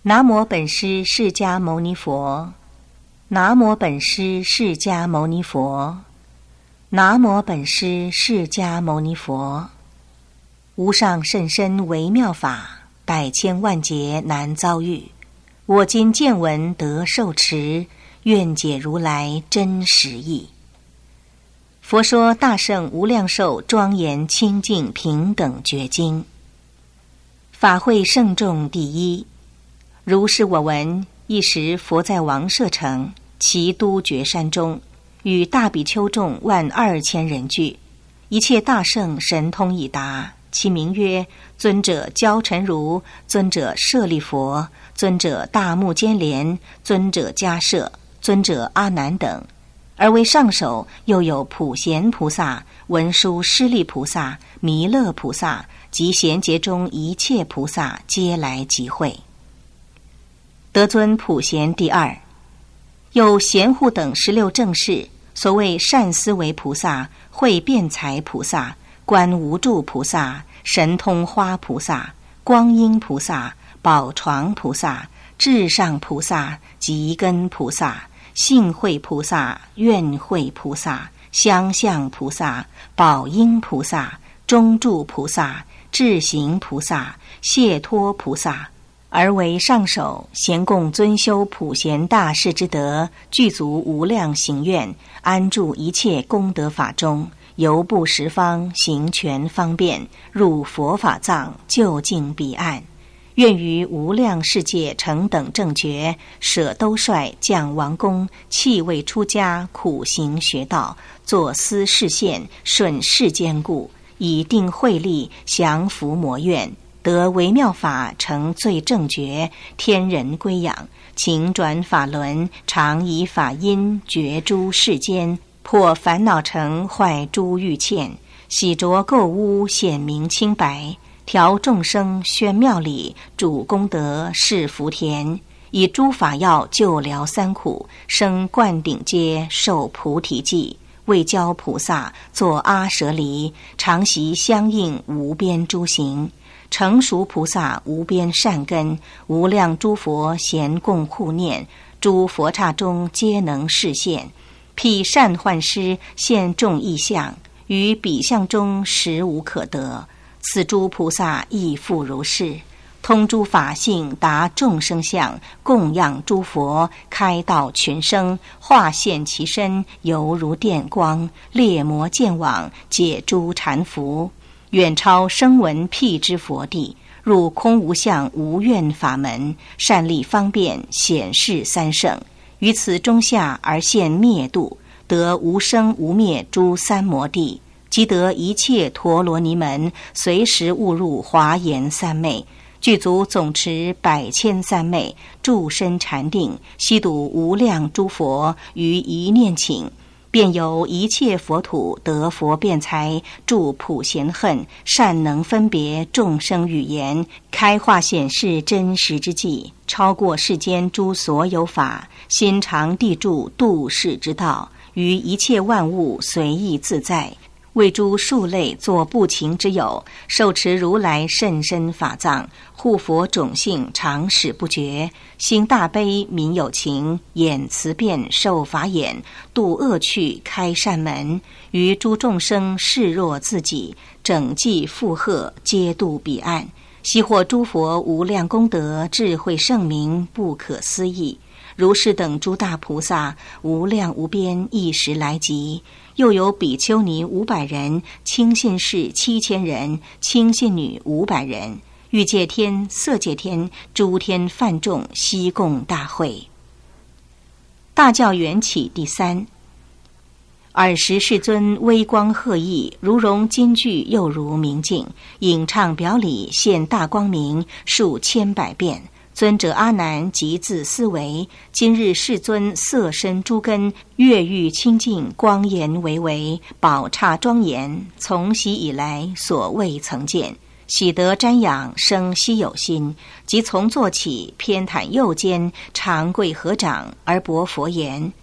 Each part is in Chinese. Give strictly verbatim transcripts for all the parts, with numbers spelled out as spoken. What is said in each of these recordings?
南无本师释迦牟尼佛，南无本师释迦牟尼佛，南无本师释迦牟尼佛。无上甚深微妙法，百千万劫难遭遇。我今见闻得受持，愿解如来真实义。佛说大圣无量寿庄严清净平等觉经。法会圣众第一。如是我闻，一时佛在王舍城其都觉山中，与大比丘众万二千人聚，一切大圣神通已达，其名曰尊者焦陈如、尊者舍利佛、尊者大目犍连、尊者迦摄、尊者阿难等。而为上首又有普贤菩萨、文殊师利菩萨、弥勒菩萨及贤劫中一切菩萨皆来集会。得尊普贤第二。有贤护等十六正士，所谓善思维菩萨、慧辩才菩萨、观无住菩萨、神通花菩萨、光阴菩萨、宝床菩萨、至上菩萨、吉根菩萨、性慧菩萨、愿慧菩萨、相向菩萨、宝应菩萨、中住菩萨、智行菩萨、解脱菩萨，而为上首，咸共尊修普贤大士之德，具足无量行愿，安住一切功德法中，游步十方，行权方便，入佛法藏，究竟彼岸。愿于无量世界成等正觉，舍兜率，降王宫，弃位出家，苦行学道，作思示现，顺世间故，以定慧力，降伏魔怨，得微妙法，成最正觉，天人归养，情转法轮，常以法音觉诸世间，破烦恼城，坏诸欲欠，洗濯垢污，显明清白，调众生，宣妙理，主功德，示福田，以诸法药救疗三苦，生灌顶阶，受菩提记，为教菩萨作阿舍离，常习相应无边诸行，成熟菩萨无边善根，无量诸佛咸共护念，诸佛刹中皆能示现，辟善幻师现众异象，于彼象中实无可得。此诸菩萨亦复如是，通诸法性，达众生相，供养诸佛，开道群生，化现其身，犹如电光，猎魔见网，解诸缠缚，远超声闻辟之佛地，入空无相无愿法门，善利方便，显示三圣，于此中下而现灭度，得无生无灭诸三摩地，即得一切陀罗尼门，随时误入华严三昧，具足总持百千三昧，住身禅定，悉睹无量诸佛，于一念请，便由一切佛土得佛辩才，住普贤恨，善能分别众生语言，开化显示真实之际，超过世间诸所有法，心常地住度世之道，于一切万物随意自在，为诸数类作不勤之友，受持如来甚深法藏，护佛种性常使不绝，心大悲民有情，演慈辩受法眼，度恶趣开善门，于诸众生视若自己，整济附和皆度彼岸，悉获诸佛无量功德，智慧圣明不可思议。如是等诸大菩萨无量无边，一时来集。又有比丘尼五百人，清信士七千人，清信女五百人，欲界天、色界天、诸天梵众悉共大会。大教缘起第三。尔时世尊微光赫熠，如融金具，又如明镜，影唱表里，现大光明，数千百变。尊者阿难即自思维，今日世尊色身诸根，月欲清净，光颜巍巍，宝刹庄严，从昔以来所未曾见，喜得瞻仰，生希有心，即从坐起，偏袒右肩，长跪合掌，而薄佛言：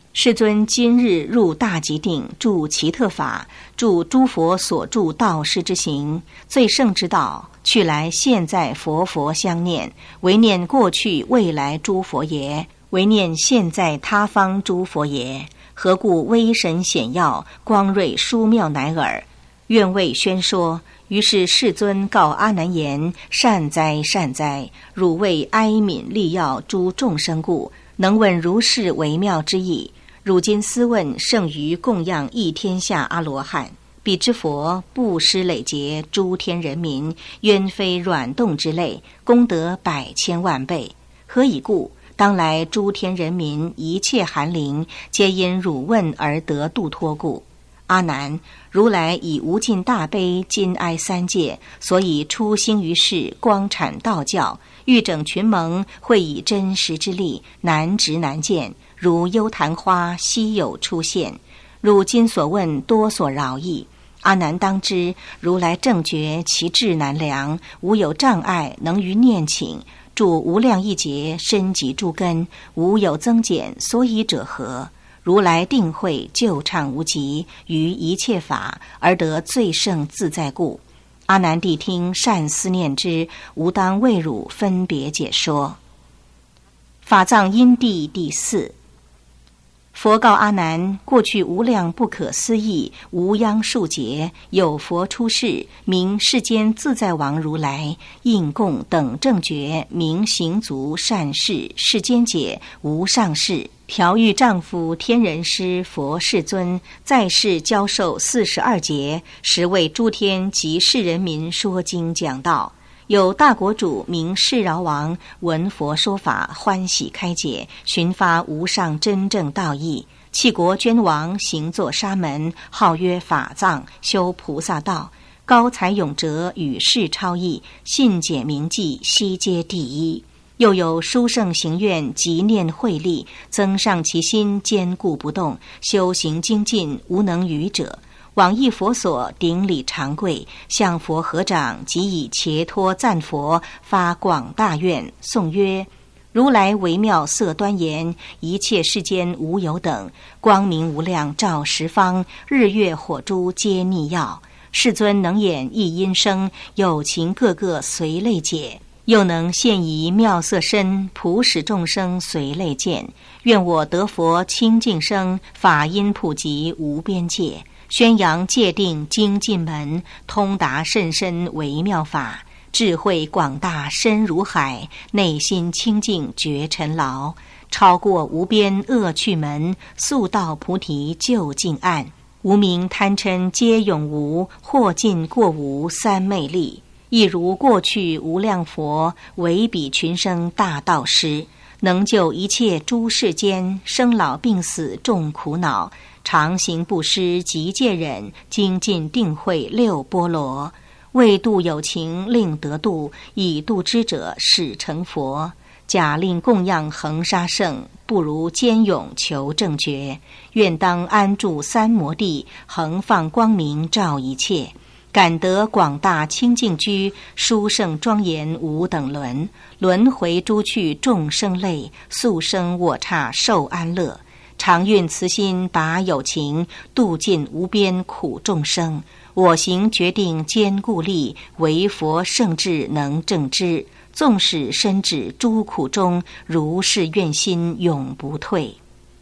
世尊今日入大吉定，住奇特法，住诸佛所住道师之行，最胜之道，去来现在佛佛相念，唯念过去未来诸佛也，唯念现在他方诸佛也。何故威神显耀，光瑞殊妙乃尔？愿为宣说。于是世尊告阿难言：善哉善哉，汝为哀悯利药诸众生故，能问如是微妙之意。汝今思问，胜于供养一天下阿罗汉。彼之佛布施累劫诸天人民，冤非软动之类，功德百千万倍。何以故？当来诸天人民一切寒灵，皆因汝问而得度脱故。阿难，如来以无尽大悲今哀三界，所以出兴于世，光阐道教，欲整群盟，会以真实之力，难值难见，如幽昙花稀有出现。汝今所问多所饶益。阿难当知，如来正觉其智难量，无有障碍，能于念请，住无量亿劫，深及诸根，无有增减，所以者何？如来定慧救畅无极，于一切法而得最胜自在故。阿难谛听，善思念之，吾当为汝分别解说。法藏因地第四。佛告阿难：过去无量不可思议，无央数劫，有佛出世，名世间自在王如来，应供等正觉，名行足善事，世间解无上士，调御丈夫天人师佛世尊，在世教授四十二劫，实为诸天及世人民说经讲道。有大国主名世饶王，闻佛说法，欢喜开解，寻发无上真正道义。弃国捐王，行作沙门，号曰法藏，修菩萨道，高才永哲，与世超异，信解明记，悉皆第一。又有殊胜行愿，极念慧力，增上其心，坚固不动，修行精进，无能逾者。往诣佛所，顶礼长跪，向佛合掌，即以伽托赞佛，发广大愿，颂曰：如来微妙色端严，一切世间无有等，光明无量照十方，日月火珠皆逆耀。世尊能演一音声，有情个个随类解，又能现仪妙色身，普使众生随类见。愿我得佛清净声，法音普及无边界，宣扬戒定精进门，通达甚深微妙法，智慧广大深如海，内心清净觉尘劳，超过无边恶趣门，速到菩提究竟岸。无明贪嗔皆永无，或尽过无三昧力。亦如过去无量佛，为彼群生大道师，能救一切诸世间，生老病死众苦恼，常行布施及戒忍，精进定慧六波罗，为度有情令得度，以度之者始成佛。假令供养恒沙圣，不如坚勇求正觉。愿当安住三摩地，恒放光明照一切。感得广大清净居，殊胜庄严无等伦。轮回诸趣众生类，速生我刹受安乐。常运慈心拔有情，度尽无边苦众生。我行决定坚固力，唯佛圣智能正之。纵使身至诸苦中，如是愿心永不退。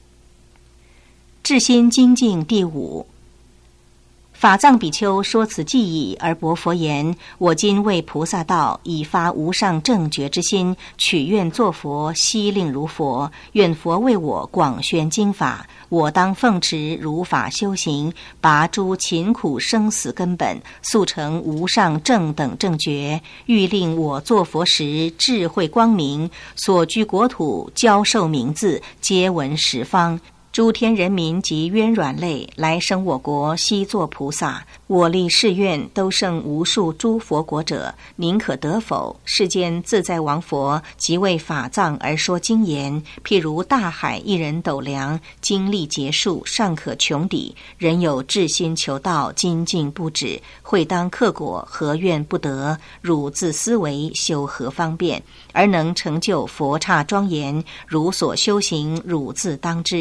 至心精进第五。法藏比丘说此偈已，而薄佛言：我今为菩萨道，以发无上正觉之心，取愿作佛，悉令如佛。愿佛为我广宣经法，我当奉持如法修行，拔诸勤苦生死根本，速成无上正等正觉。欲令我作佛时，智慧光明，所居国土教授名字，皆闻十方。诸天人民及冤软类，来生我国悉作菩萨。我立誓愿，都胜无数诸佛国者，宁可得否？世间自在王佛，即为法藏而说经言。譬如大海一人斗量，经历劫数，尚可穷抵。人有至心求道，精进不止，会当克果，何愿不得？汝自思维，修何方便，而能成就佛刹庄严？汝所修行，汝自当知。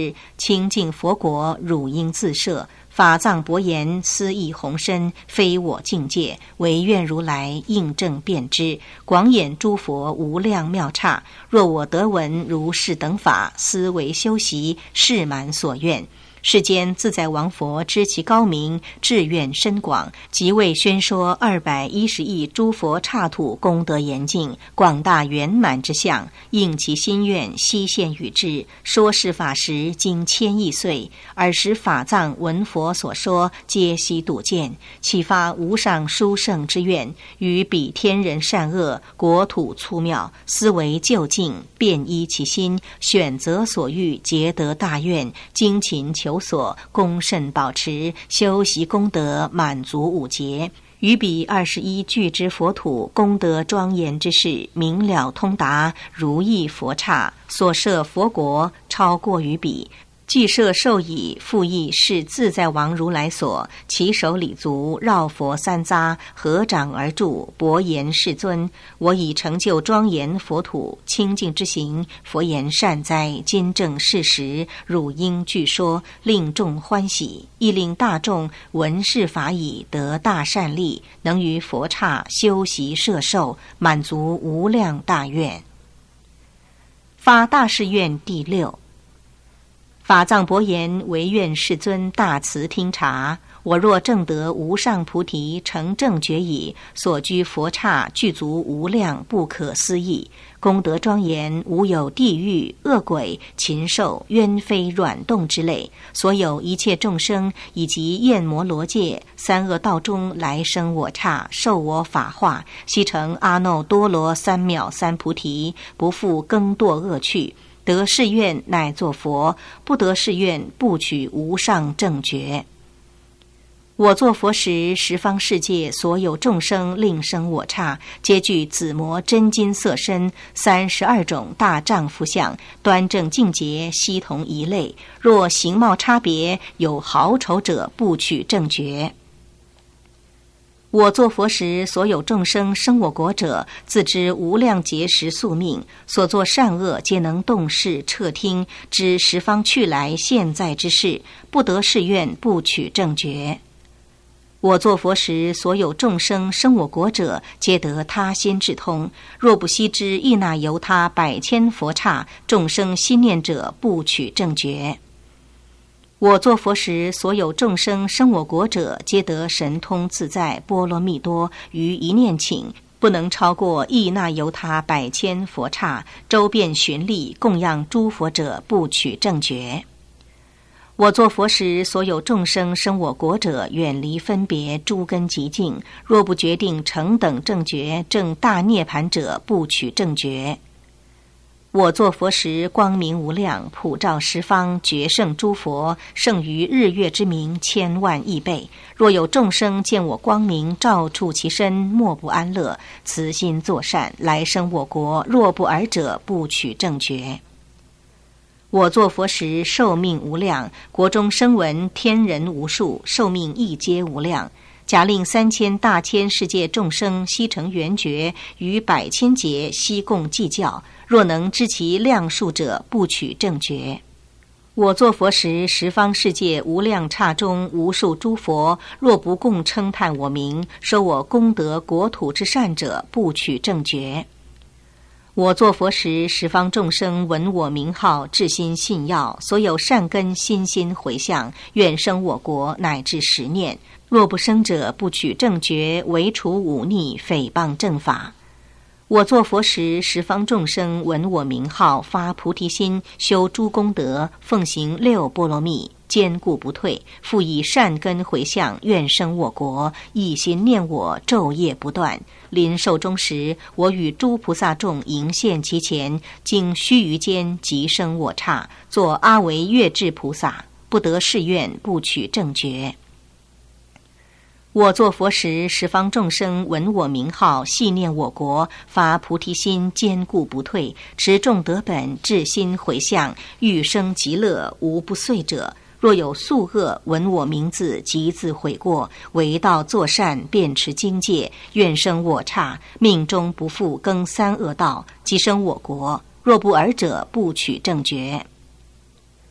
清净佛国，汝应自摄。法藏薄言，思义宏深，非我境界，唯愿如来应证辩之。广演诸佛无量妙刹，若我得闻如是等法，思维修习，誓满所愿。世间自在王佛知其高明，志愿深广，即为宣说二百一十亿诸佛刹土功德严净，广大圆满之相，应其心愿，悉现与之。说是法时，经千亿岁，尔时法藏闻佛所说，皆悉睹见，启发无上殊胜之愿，于彼天人善恶、国土粗妙，思维究竟，便依其心，选择所欲，结得大愿，精勤求所，恭慎保持，修习功德，满足五劫。于彼二十一具之佛土，功德庄严之事，明了通达，如意佛刹，所设佛国，超过于彼。既设受已，复亦是自在王如来所，其手礼足，绕佛三匝，合掌而住，薄言世尊：我已成就庄严佛土，清净之行。佛言：善哉，今正是时，汝应具说，令众欢喜，亦令大众闻是法已，得大善利，能于佛刹修习摄受，满足无量大愿。发大誓愿第六。法藏薄言，唯愿世尊大慈听察。我若证得无上菩提，成正觉已，所居佛刹具足无量不可思议，功德庄严，无有地狱、恶鬼、禽兽、冤非、软动之类，所有一切众生以及焰摩罗界三恶道中来生我刹，受我法化，悉成阿耨多罗三藐三菩提，不复更堕恶趣。得誓愿乃作佛，不得誓愿不取无上正觉。我作佛时，十方世界所有众生令生我刹，皆具紫磨真金色身，三十二种大丈夫相，端正净洁，悉同一类。若形貌差别，有好丑者，不取正觉。我作佛时，所有众生生我国者，自知无量劫时宿命，所作善恶皆能洞视彻听，知十方去来现在之事，不得誓愿不取正觉。我作佛时，所有众生生我国者，皆得他心智通，若不悉知亦那由他百千佛刹，众生心念者，不取正觉。我作佛时，所有众生生我国者，皆得神通自在波罗蜜多，于一念请，不能超过亦那由他百千佛刹，周遍巡历供养诸佛者，不取正觉。我作佛时，所有众生生我国者，远离分别诸根极境，若不决定成等正觉，证大涅盘者，不取正觉。我作佛时，光明无量，普照十方，绝胜诸佛，胜于日月之明千万亿倍。若有众生见我光明照触其身，莫不安乐，慈心作善，来生我国。若不尔者，不取正觉。我作佛时，寿命无量，国中声闻天人无数，寿命亦皆无量。假令三千大千世界众生悉成圆觉，于百千劫悉共计较。若能知其量数者，不取正觉。我作佛时，十方世界无量刹中无数诸佛，若不共称叹我名，说我功德国土之善者，不取正觉。我作佛时，十方众生闻我名号，至心信要，所有善根心心回向，愿生我国，乃至十念。若不生者，不取正觉，唯除忤逆，诽谤正法。我作佛时，十方众生闻我名号，发菩提心，修诸功德，奉行六波罗蜜，坚固不退，复以善根回向，愿生我国，一心念我，昼夜不断。临寿终时，我与诸菩萨众迎现其前，经须臾间即生我刹，作阿惟越致菩萨，不得誓愿不取正觉。我作佛时，十方众生闻我名号，系念我国，发菩提心，坚固不退，持众德本，至心回向，欲生极乐，无不遂者。若有宿恶，闻我名字，即自悔过，为道作善，便持经戒，愿生我刹，命中不复更三恶道，即生我国。若不尔者，不取正觉。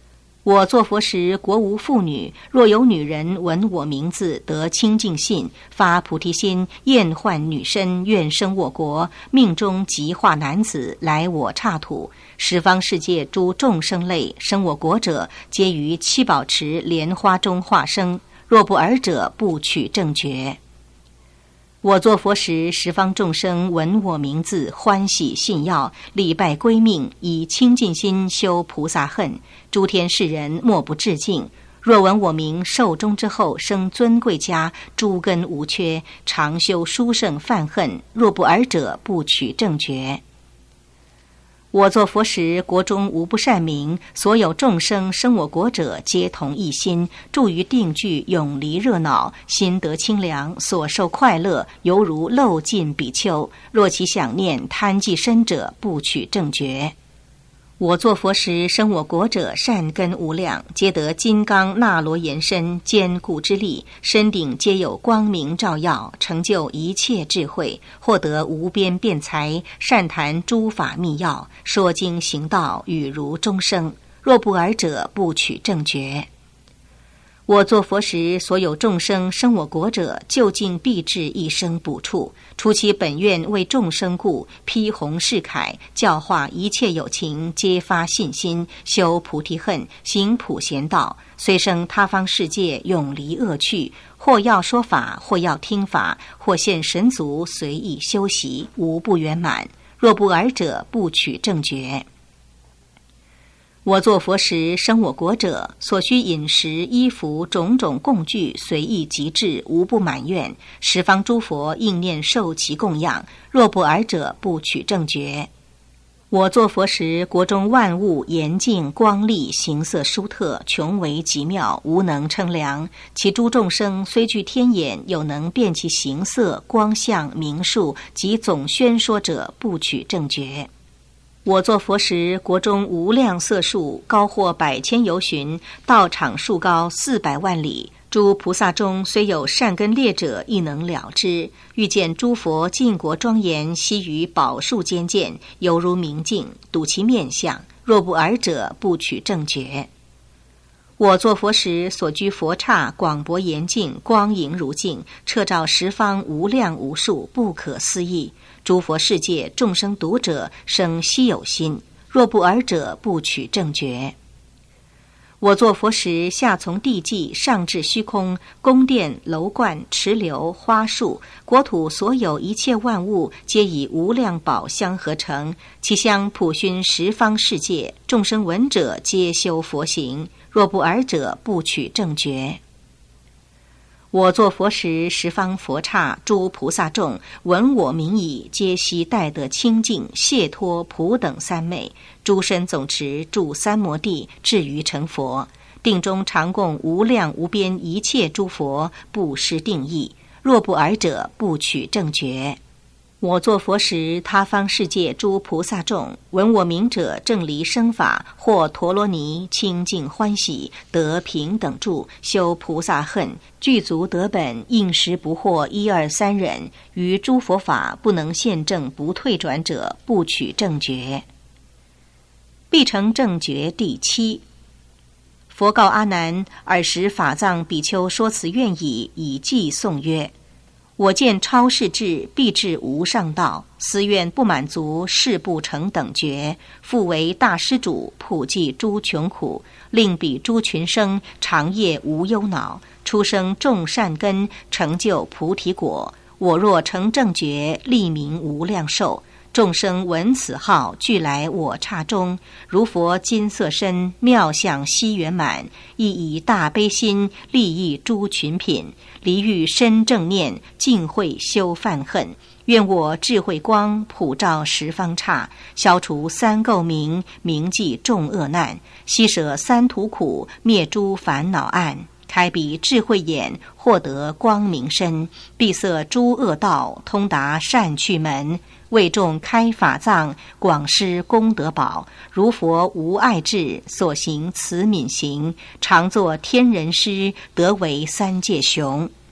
我作佛时，国无妇女，若有女人闻我名字，得清净信，发菩提心，厌患女身，愿生我国，命中即化男子，来我刹土。十方世界诸众生类，生我国者，皆于七宝池莲花中化生。若不尔者，不取正觉。我作佛时，十方众生闻我名字，欢喜信要，礼拜归命，以清净心修菩萨恨。诸天世人莫不致敬。若闻我名，寿终之后生尊贵家，诸根无缺，常修殊胜犯恨。若不尔者，不取正觉。我作佛时，国中无不善民，所有众生生我国者，皆同一心，住于定聚，永离热闹，心得清凉，所受快乐，犹如漏尽比丘。若其想念贪忌身者，不取正觉。我作佛时，生我国者，善根无量，皆得金刚那罗延伸，坚固之力，身顶皆有光明照耀，成就一切智慧，获得无边辩才，善谈诸法密要，说经行道，语如钟声。若不尔者，不取正觉。我作佛时，所有众生生我国者，究竟必至一生补处。除其本愿为众生故，披弘誓凯，教化一切有情，皆发信心，修菩提恨，行普贤道。虽生他方世界，永离恶趣，或要说法，或要听法，或现神足，随意修习，无不圆满。若不尔者，不取正觉。我作佛时，生我国者，所需饮食衣服种种供具，随意极致，无不满愿。十方诸佛应念受其供养。若不尔者，不取正觉。我作佛时，国中万物严净光丽，形色殊特，穷为极妙，无能称量。其诸众生虽具天眼，有能辨其形色、光相、名数及总宣说者，不取正觉。我作佛时，国中无量色数，高或百千由旬，道场数高四百万里。诸菩萨中虽有善根劣者，亦能了之。欲见诸佛尽国庄严，悉于宝树间见，犹如明镜，睹其面相。若不尔者，不取正觉。我作佛时，所居佛刹广博严净，光莹如镜，彻照十方无量无数，不可思议。诸佛世界众生读者，生希有心。若不尔者，不取正觉。我作佛时，下从地际，上至虚空，宫殿楼观池流花树，国土所有一切万物，皆以无量宝香合成，其香普熏十方世界，众生闻者，皆修佛行。若不尔者，不取正觉。我作佛时，十方佛刹诸菩萨众闻我名已，皆悉待得清净，解脱普等三昧，诸身总持住三摩地，至于成佛。定中常供无量无边一切诸佛，不失定义。若不尔者，不取正觉。我作佛时，他方世界诸菩萨众闻我名者，正离生法，或陀罗尼，清净欢喜，得平等住，修菩萨恨，具足得本，应时不惑一二三忍。于诸佛法不能现正不退转者，不取正觉。必成正觉第七。佛告阿难：尔时法藏比丘说辞愿已，以偈颂曰：我见超世智，必至无上道，思愿不满足，誓不成等觉。复为大施主，普济诸穷苦，令彼诸群生长夜无忧恼，出生众善根，成就菩提果。我若成正觉，利名无量寿。众生闻此号，俱来我刹中。如佛金色身，妙相悉圆满，亦以大悲心利益诸群品，离欲深正念，尽慧修犯恨。愿我智慧光普照十方刹，消除三垢冥，明济众恶难，悉舍三途苦，灭诸烦恼暗。开彼智慧眼，获得光明身，闭塞诸恶道，通达善趣门。为众开法藏，广施功德宝。如佛无碍智，所行慈悯行，常作天人师，得为三界雄。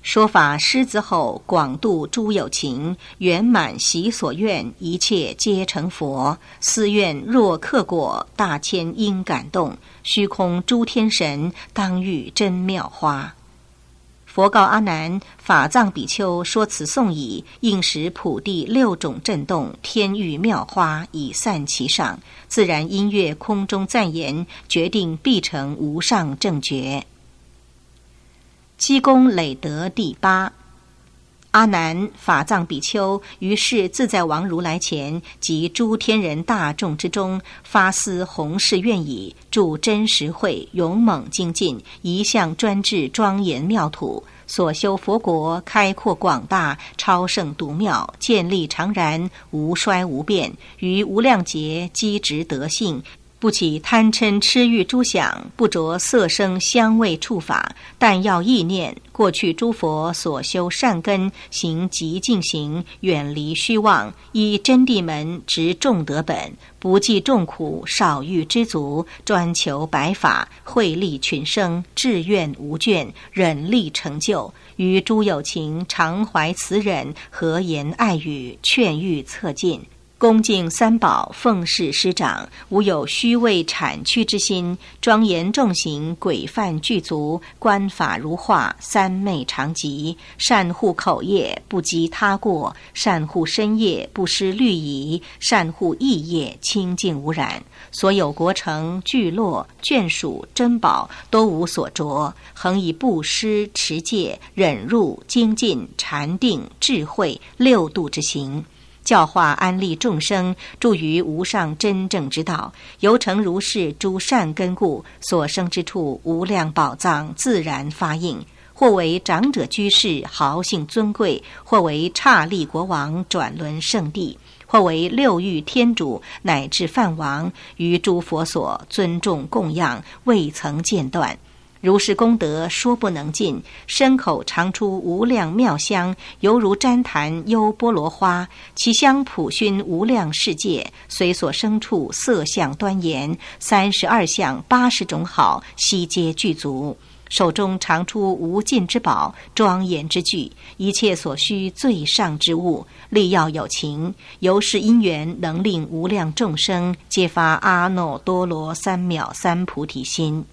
说法施子后，广度诸有情，圆满习所愿，一切皆成佛。思愿若克果，大千应感动，虚空诸天神当遇真妙花。佛告阿难：法藏比丘说此颂已，应使普地六种震动，天域妙花以散其上，自然音乐空中赞言，决定必成无上正觉。积功累德第八。阿难，法藏比丘于是自在王如来前及诸天人大众之中，发思弘誓愿已，住真实慧，勇猛精进，一向专制庄严妙土，所修佛国开阔广大，超胜独妙，建立常然，无衰无变，于无量劫积植德性，不起贪嗔痴欲诸想，不着色声香味触法，但要意念过去诸佛所修善根，行极净行，远离虚妄，依真谛门执众德本，不计众苦，少欲知足，专求白法，惠利群生，志愿无倦，忍力成就，于诸有情常怀慈忍，和言爱语，劝喻策进，恭敬三宝，奉事师长，无有虚伪谄曲之心，庄严重行，规范具足，观法如画，三昧常寂，善护口业，不积他过，善护身业，不失律仪，善护意业，清净无染，所有国城聚落眷属珍宝都无所着，恒以布施持戒忍辱精进禅定智慧六度之行，教化安利众生，住于无上真正之道，由成如是诸善根故，所生之处无量宝藏自然发应，或为长者居士豪姓尊贵，或为刹利国王转轮圣地，或为六欲天主乃至梵王，于诸佛所尊重供养，未曾间断。如是功德说不能尽，身口常出无量妙香，犹如旃檀优波罗花，其香普熏无量世界，随所生处色相端严，三十二相八十种好，悉皆具足。手中常出无尽之宝，庄严之具，一切所需最上之物，力要有情，由是因缘能令无量众生皆发阿耨多罗三藐三菩提心。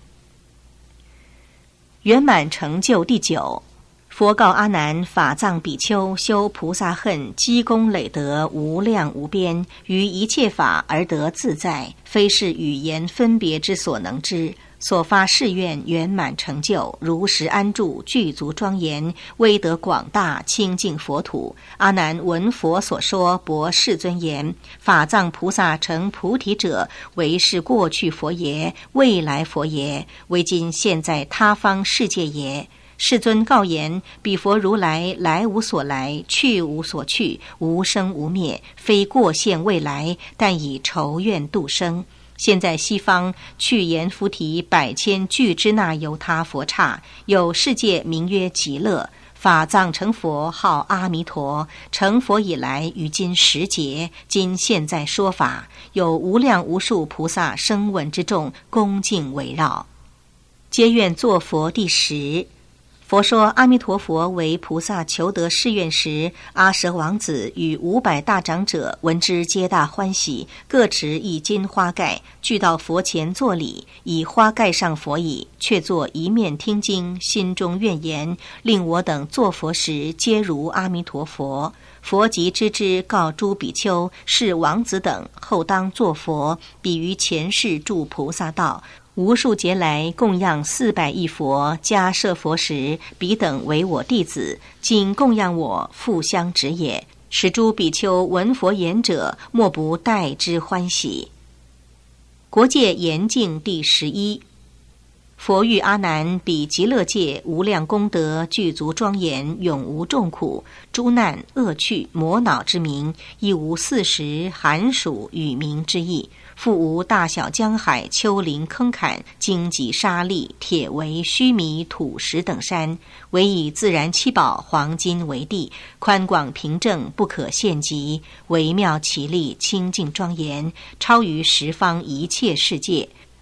圆满成就第九。佛告阿难：法藏比丘修菩萨恨，积功累德无量无边，于一切法而得自在，非是语言分别之所能知。所发誓愿圆满成就，如实安住，具足庄严，威德广大，清净佛土。阿难闻佛所说，博世尊言：法藏菩萨成菩提者，为是过去佛也，未来佛也，为今现在他方世界也。世尊告言：彼佛如来来无所来，去无所去，无生无灭，非过现未来，但以仇怨度生。现在西方去言菩提百千俱支那由他佛刹，有世界名曰极乐，法藏成佛号阿弥陀，成佛以来于今十劫，今现在说法，有无量无数菩萨声闻之众恭敬围绕，皆愿作佛第十。佛说阿弥陀佛为菩萨求得誓愿时，阿舍王子与五百大长者闻之皆大欢喜，各持一金花盖，具到佛前作礼，以花盖上佛椅，却坐一面听经，心中愿言：令我等作佛时皆如阿弥陀佛。佛即知之，告诸比丘：是王子等后当作佛，彼于前世住菩萨道，无数劫来供养四百亿佛，迦设佛时，彼等为我弟子，今供养我，复相值也。使诸比丘闻佛言者，莫不待之欢喜。国界严净第十一。佛欲阿难彼极乐界无量功德，具足庄严，永无众苦，诸难恶趣魔恼之名，亦无四时寒暑雨鸣之意，复无大小江海丘陵坑坎荆棘沙砾铁围须弥土石等山，唯以自然七宝黄金为地，宽广平正，不可限极，微妙奇丽，清净庄严，超于十方一切世界。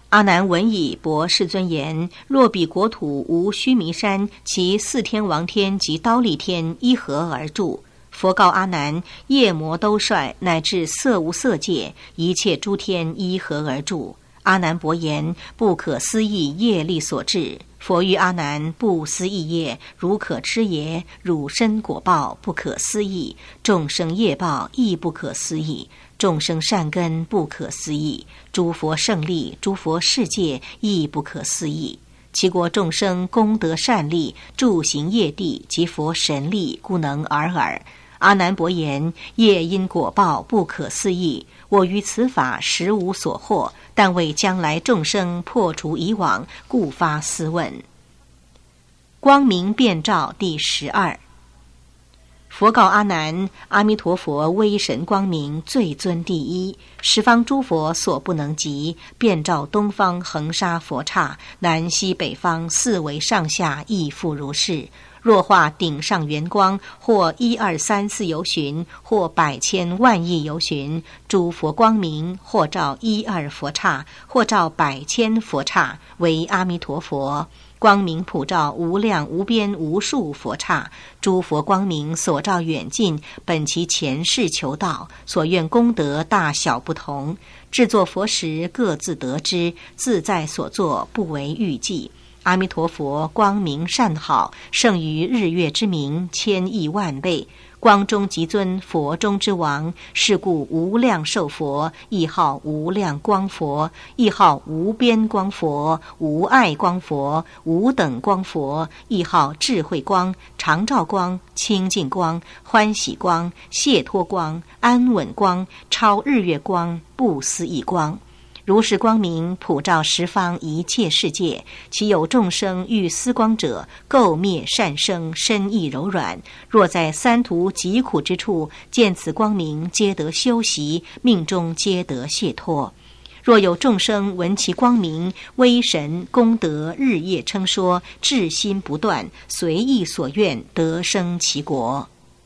阿难闻已，驳世尊言：若彼国土无须弥山，其四天王天及忉利天依何而住？佛告阿难：夜魔兜率乃至色无色界，一切诸天依何而住？阿难驳言：不可思议业力所致。佛于阿难：不思议业，如可知也。汝身果报不可思议，众生业报亦不可思议，众生善根不可思议，诸佛胜利，诸佛世界亦不可思议。其国众生功德善利，住行业地及佛神力，故能尔尔。阿难驳言：业因果报不可思议，我于此法实无所获，但为将来众生破除以往，故发思问。光明遍照第十二。佛告阿难：阿弥陀佛威神光明，最尊第一，十方诸佛所不能及，遍照东方恒沙佛刹，南西北方四维上下亦复如是。若化顶上圆光，或一二三四由旬，或百千万亿由旬，诸佛光明，或照一二佛刹，或照百千佛刹，为阿弥陀佛。光明普照无量无边无数佛刹，诸佛光明所照远近，本其前世求道，所愿功德大小不同，制作佛时各自得知，自在所作，不为预计。阿弥陀佛光明善好，胜于日月之明千亿万倍，光中极尊，佛中之王，是故无量寿佛亦号无量光佛，亦号无边光佛，无碍光佛，无等光佛，亦号智慧光、常照光、清净光、欢喜光、解脱光、安稳光、超日月光、不思议光。如是光明普照十方一切世界，其有众生欲思光者，垢灭善生，身意柔软。若在三途疾苦之处，见此光明，皆得修习，命中皆得解脱。若有众生闻其光明，威神功德日夜称说，至心不断，随意所愿，得生其国。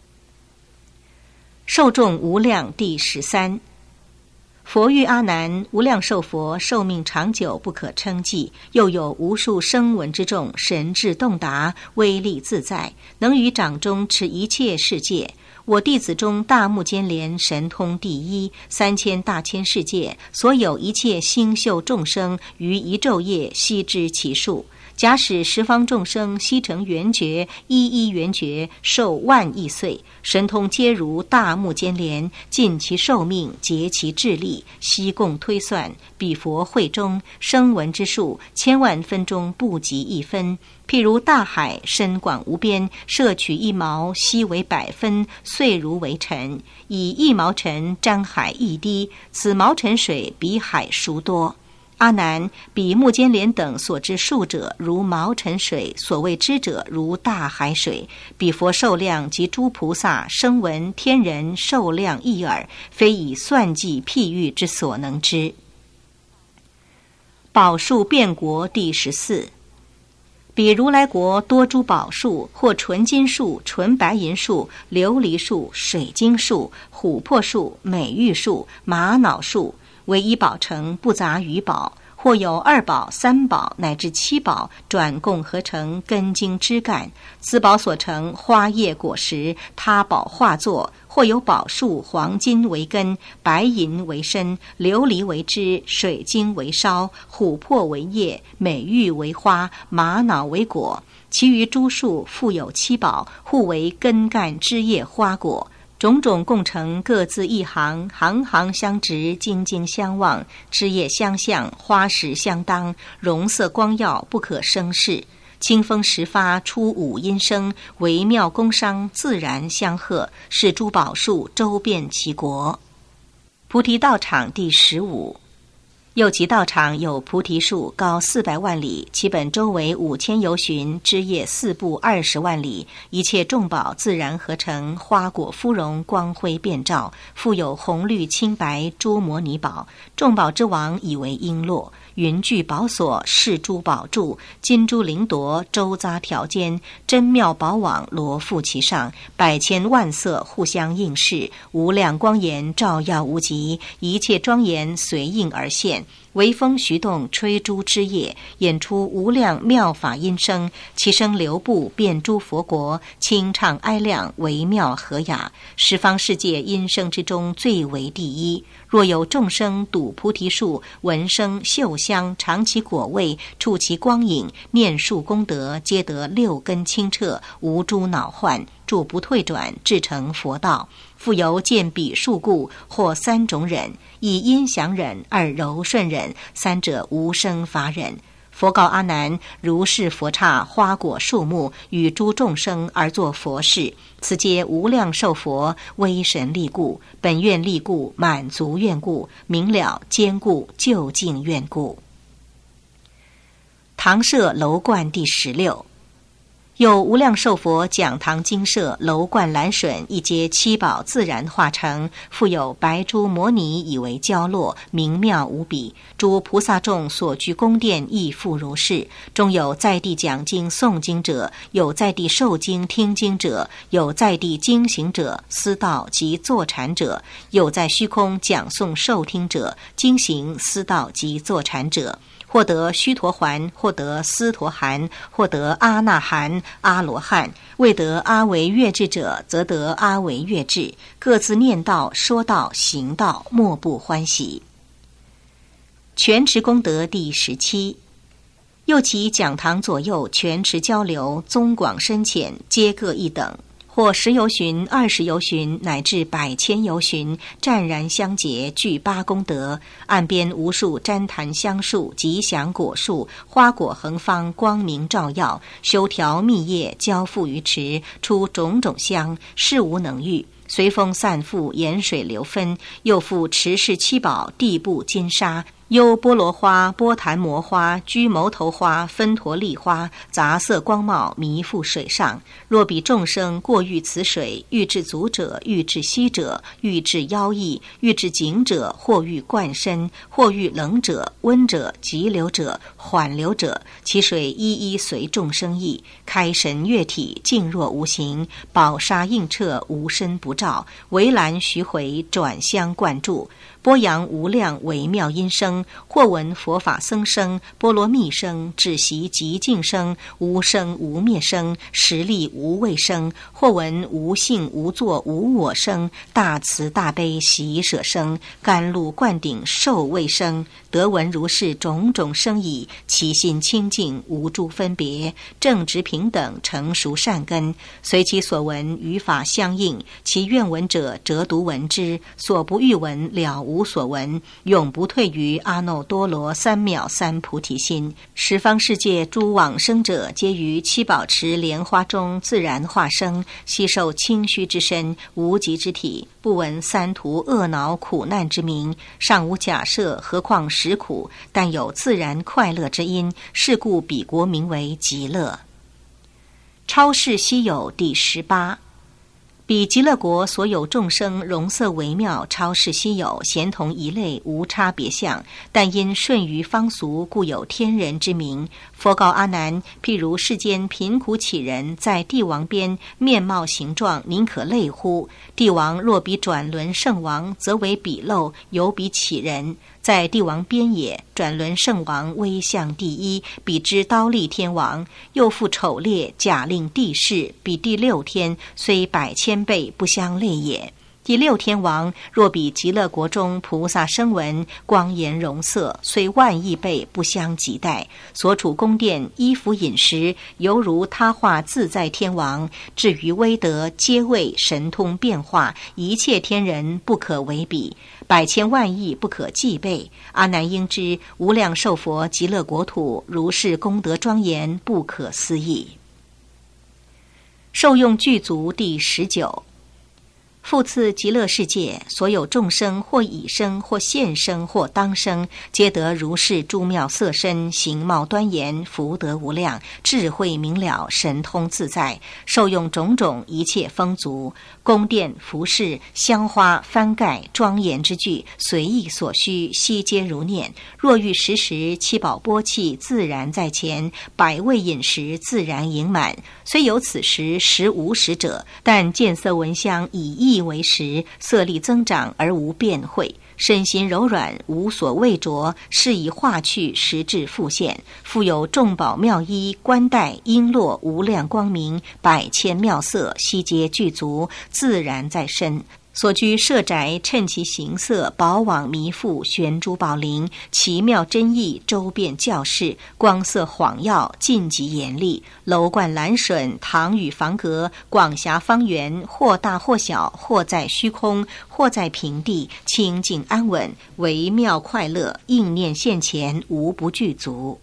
寿众无量第十三。佛喻阿难：无量寿佛寿命长久，不可称计，又有无数声闻之众，神智洞达，威力自在，能于掌中持一切世界。我弟子中大目犍连神通第一，三千大千世界所有一切星宿众生，于一昼夜悉知其数。假使十方众生悉成圆觉，一一圆觉，寿万亿岁，神通皆如大目犍连，尽其寿命，竭其智力，悉共推算，彼佛会中声闻之数，千万分中不及一分。譬如大海深广无边，摄取一毛，悉为百分，碎如为尘。以一毛尘沾海一滴，此毛尘水比海殊多。阿难，彼目犍连等所知数者如毛尘水，所谓知者如大海水。彼佛寿量及诸菩萨声闻天人寿量异耳，非以算计譬喻之所能知。宝树遍国第十四。彼如来国多诸宝树，或纯金树、纯白银树、琉璃树、水晶树、琥珀树、美玉树、玛瑙树，唯一宝成，不杂于宝。或有二宝、三宝乃至七宝，转共合成根茎枝干，此宝所成花叶果实，他宝化作。或有宝树，黄金为根，白银为身，琉璃为枝，水晶为梢，琥珀为叶，美玉为花，玛瑙为果。其余诸树复有七宝，互为根干枝叶花果。种种共成各自一行，行行相直，茎茎相望，枝叶相向，花实相当，容色光耀，不可生视。清风时发，出五音声，微妙工商，自然相和，是诸宝树周遍其国。菩提道场第十五。又其道场有菩提树，高四百万里，其本周围五千由旬，枝叶四部二十万里，一切众宝自然合成，花果芙蓉，光辉遍照，复有红绿青白诸摩尼宝。众宝之王以为璎珞，云具宝所，饰珠宝柱，金珠翎夺，周匝条间，珍妙宝网罗覆其上，百千万色互相映饰，无量光颜照耀无极，一切庄严随应而现。 现，微风徐动，吹诸枝叶，演出无量妙法音声，其声流布，遍诸佛国，清畅哀亮，微妙和雅，十方世界音声之中最为第一。若有众生睹菩提树，闻声嗅香，尝其果味，触其光影，念数功德，皆得六根清澈，无诸恼患，住不退转，至成佛道。复有见彼数故，或三种忍：一音响忍，二柔顺忍，三者无生法忍。佛告阿难：如是佛刹花果树木，与诸众生而作佛事，此皆无量寿佛威神力故，本愿力故，满足愿故，明了坚固究竟愿故。堂舍楼观第十六。有无量寿佛讲堂精舍，楼观栏笋，一皆七宝自然化成，复有白珠摩尼以为交落，明妙无比。诸菩萨众所居宫殿亦复如是，中有在地讲经诵经者，有在地受经听经者，有在地经行者、思道及坐禅者，有在虚空讲诵受听者、经行思道及坐禅者。获得须陀洹，获得斯陀含，获得阿那含、阿罗汉，未得阿惟越致者，则得阿惟越致。各自念道、说道、行道，莫不欢喜。全持功德第十七。又其讲堂左右全持交流，宗广深浅，皆各一等。或十由旬、二十由旬，乃至百千由旬，湛然相结，具八功德。岸边无数旃檀香树、吉祥果树，花果横芳，光明照耀。修条密叶，交付于池，出种种香，事无能喻。随风散复，沿水流分。又复持世七宝，地布金沙。优波罗花、波檀摩花、居牟头花、分陀利花，杂色光茂，弥覆水上。若比众生过遇此水，欲至足者，欲至膝者，欲至腰翼，欲至颈者，或欲灌身，或欲冷者、温者、急流者、缓流者，其水一一随众生意，开神悦体，静若无形，宝沙映彻，无身不照，围栏徐回，转相灌注。播扬无量微妙音声，或闻佛法僧声、波罗蜜声、止息极静声、无生无灭声、实力无畏声，或闻无性无作无我声、大慈大悲喜舍声、甘露灌顶受味声。得闻如是种种声已，其心清净，无诸分别，正直平等，成熟善根，随其所闻与法相应，其愿闻者折读闻之，所不欲闻了无所闻，永不退于阿耨多罗三藐三菩提心。十方世界诸往生者，皆于七宝池莲花中自然化生，悉受清虚之身，无极之体，不闻三途恶恼苦难之名，尚无假设，何况实苦，但有自然快乐之因，是故彼国名为极乐。超世稀有第十八。彼极乐国所有众生容色微妙，超世稀有，咸同一类，无差别相，但因顺于方俗，故有天人之名。佛告阿难：譬如世间贫苦乞人，在帝王边，面貌形状，宁可类乎？帝王若比转轮圣王，则为鄙陋，有比乞人。在帝王边也，转轮圣王威相第一，比之刀立天王。又复丑劣，假令帝释，比第六天，虽百千倍，不相类也。第六天王若比极乐国中菩萨声闻，光颜容色，虽万亿倍，不相及待。所处宫殿、衣服、饮食，犹如他化自在天王。至于威德、阶位、神通变化，一切天人不可为比，百千万亿不可计备。阿难应知，无量寿佛极乐国土，如是功德庄严，不可思议。受用具足第十九。复次极乐世界，所有众生，或已生，或现生，或当生，皆得如是诸妙色身，形貌端严，福德无量，智慧明了，神通自在，受用种种一切丰足，宫殿、服饰、香花、幡盖、庄严之具，随意所需，悉皆如念。若欲时时，七宝钵器自然在前，百味饮食自然盈满。虽有此时，实无食者，但见色闻香以意为食，色力增长而无变慧。 身心柔软，无所畏着，是以化去，实质复现。复有众宝妙衣，冠带璎珞，无量光明，百千妙色，悉皆具足，自然在身。所居舍宅，趁其形色，宝网弥覆，悬珠宝铃，奇妙真意，周遍教室，光色晃耀，尽极严厉。楼观栏笋，堂宇房阁，广狭方圆，或大或小，或在虚空，或在平地，清净安稳，微妙快乐，应念现前，无不具足。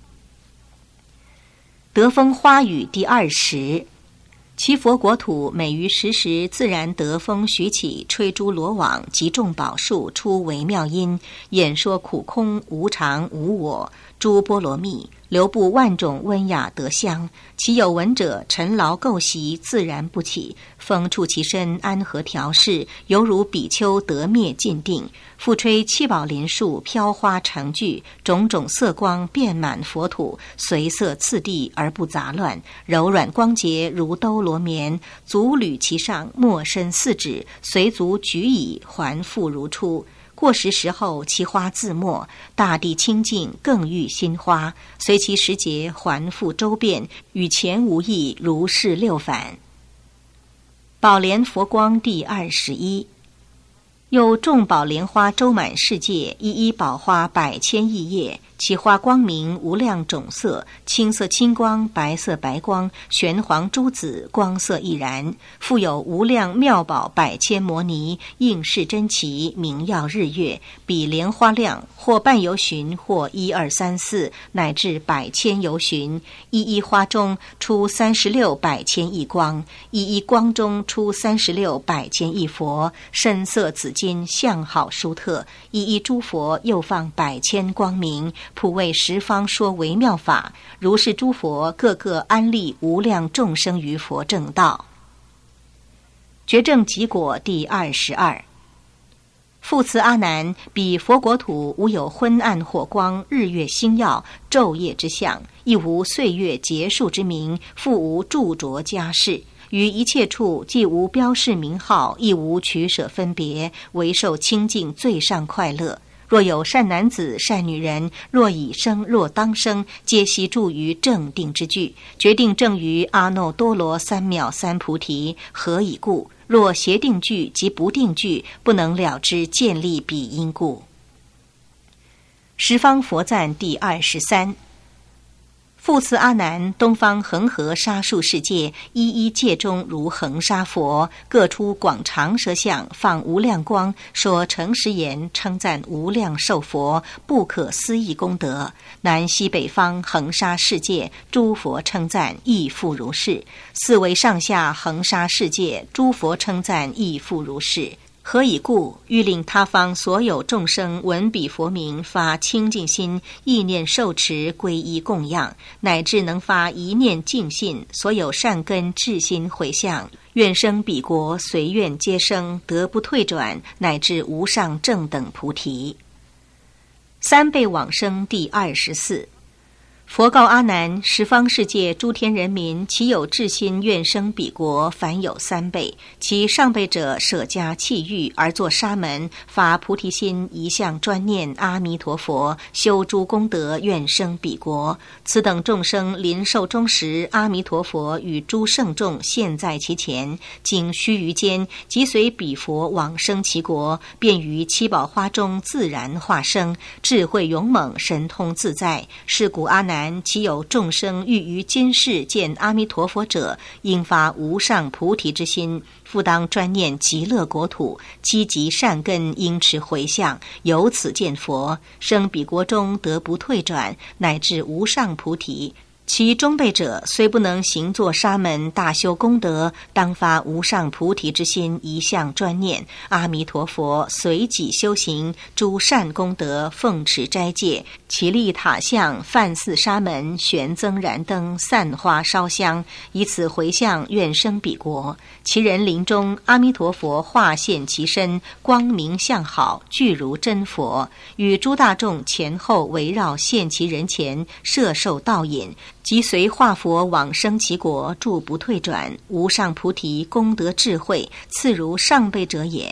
得风花雨第二十。其佛国土每于时时自然得风徐起，吹诸罗网，集众宝树，出微妙音，演说苦空无常无我，诸波罗蜜，流布万种温雅德香。其有闻者，尘劳垢习，自然不起，风触其身，安和调适，犹如比丘得灭尽定。复吹七宝林树，飘花成聚，种种色光遍满佛土，随色次第而不杂乱，柔软光洁如兜罗棉，足履其上，没身四指，随足举矣，还复如初。过时时后，其花自没，大地清净，更育新花，随其时节还复周遍，与前无异，如是六返。宝莲佛光第二十一。有众宝莲花周满世界，一一宝花百千亿叶，其花光明无量种色，青色青光，白色白光，玄黄珠紫，光色亦然。复有无量妙宝百千摩尼，应是珍奇，明耀日月，比莲花量，或半由旬，或一二三四，乃至百千由旬。一一花中出三十六百千亿光，一一光中出三十六百千亿佛，深色紫金，相好殊特。一一诸佛又放百千光明，普为十方说微妙法。如是诸佛各个安立无量众生于佛正道。觉证集果第二十二。复次阿难，彼佛国土无有昏暗火光，日月星耀，昼夜之相，亦无岁月结束之名，复无著着家事。于一切处既无标示名号，亦无取舍分别，唯受清净最上快乐。若有善男子善女人，若已生若当生，皆悉住于正定之具，决定正于阿耨多罗三藐三菩提。何以故？若邪定具及不定具，不能了知建立彼因故。十方佛赞第二十三。复次阿难，东方恒河沙数世界，一一界中如恒沙佛，各出广长舌相，放无量光，说诚实言，称赞无量寿佛，不可思议功德。南西北方恒沙世界，诸佛称赞，亦复如是。四维上下恒沙世界，诸佛称赞，亦复如是。何以故？欲令他方所有众生闻彼佛名，发清净心，意念受持，皈依供养，乃至能发一念净信，所有善根至心回向，愿生彼国，随愿皆生，得不退转，乃至无上正等菩提。三倍往生第二十四。佛告阿难，十方世界诸天人民，其有至心愿生彼国，凡有三辈。其上辈者舍家弃欲，而作沙门，发菩提心，一向专念阿弥陀佛，修诸功德，愿生彼国。此等众生临寿终时，阿弥陀佛与诸圣众现在其前，经须臾间，即随彼佛往生其国，便于七宝花中自然化生，智慧勇猛，神通自在。是故阿难，其有众生欲于今世见阿弥陀佛者，应发无上菩提之心，复当专念极乐国土，积极善根，应持回向，由此见佛，生彼国中得不退转，乃至无上菩提。其中辈者虽不能行作沙门，大修功德，当发无上菩提之心，一向专念阿弥陀佛，随己修行诸善功德，奉持斋戒，其立塔像，梵寺沙门，悬增燃灯，散花烧香，以此回向，愿生彼国。其人临终，阿弥陀佛化现其身，光明相好，具如真佛，与诸大众前后围绕现其人前，摄受道饮，即随化佛往生其国，住不退转，无上菩提功德智慧，次如上辈者也。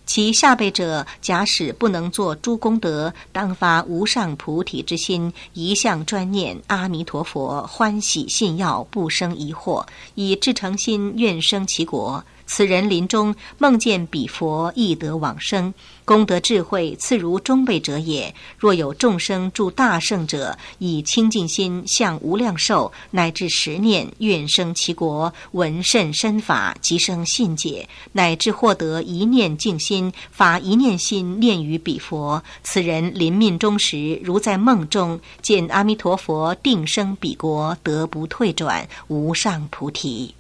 其下辈者假使不能做诸功德，当发无上菩提之心，一向专念阿弥陀佛，欢喜信要，不生疑惑，以至诚心愿生其国。此人临终梦见彼佛，亦得往生，功德智慧次如中辈者也。若有众生助大圣者，以清净心向无量寿，乃至十念愿生其国，闻甚深法，即生信解，乃至获得一念净心，发一念心念于彼佛。此人临命终时，如在梦中见阿弥陀佛，定生彼国，得不退转，无上菩提。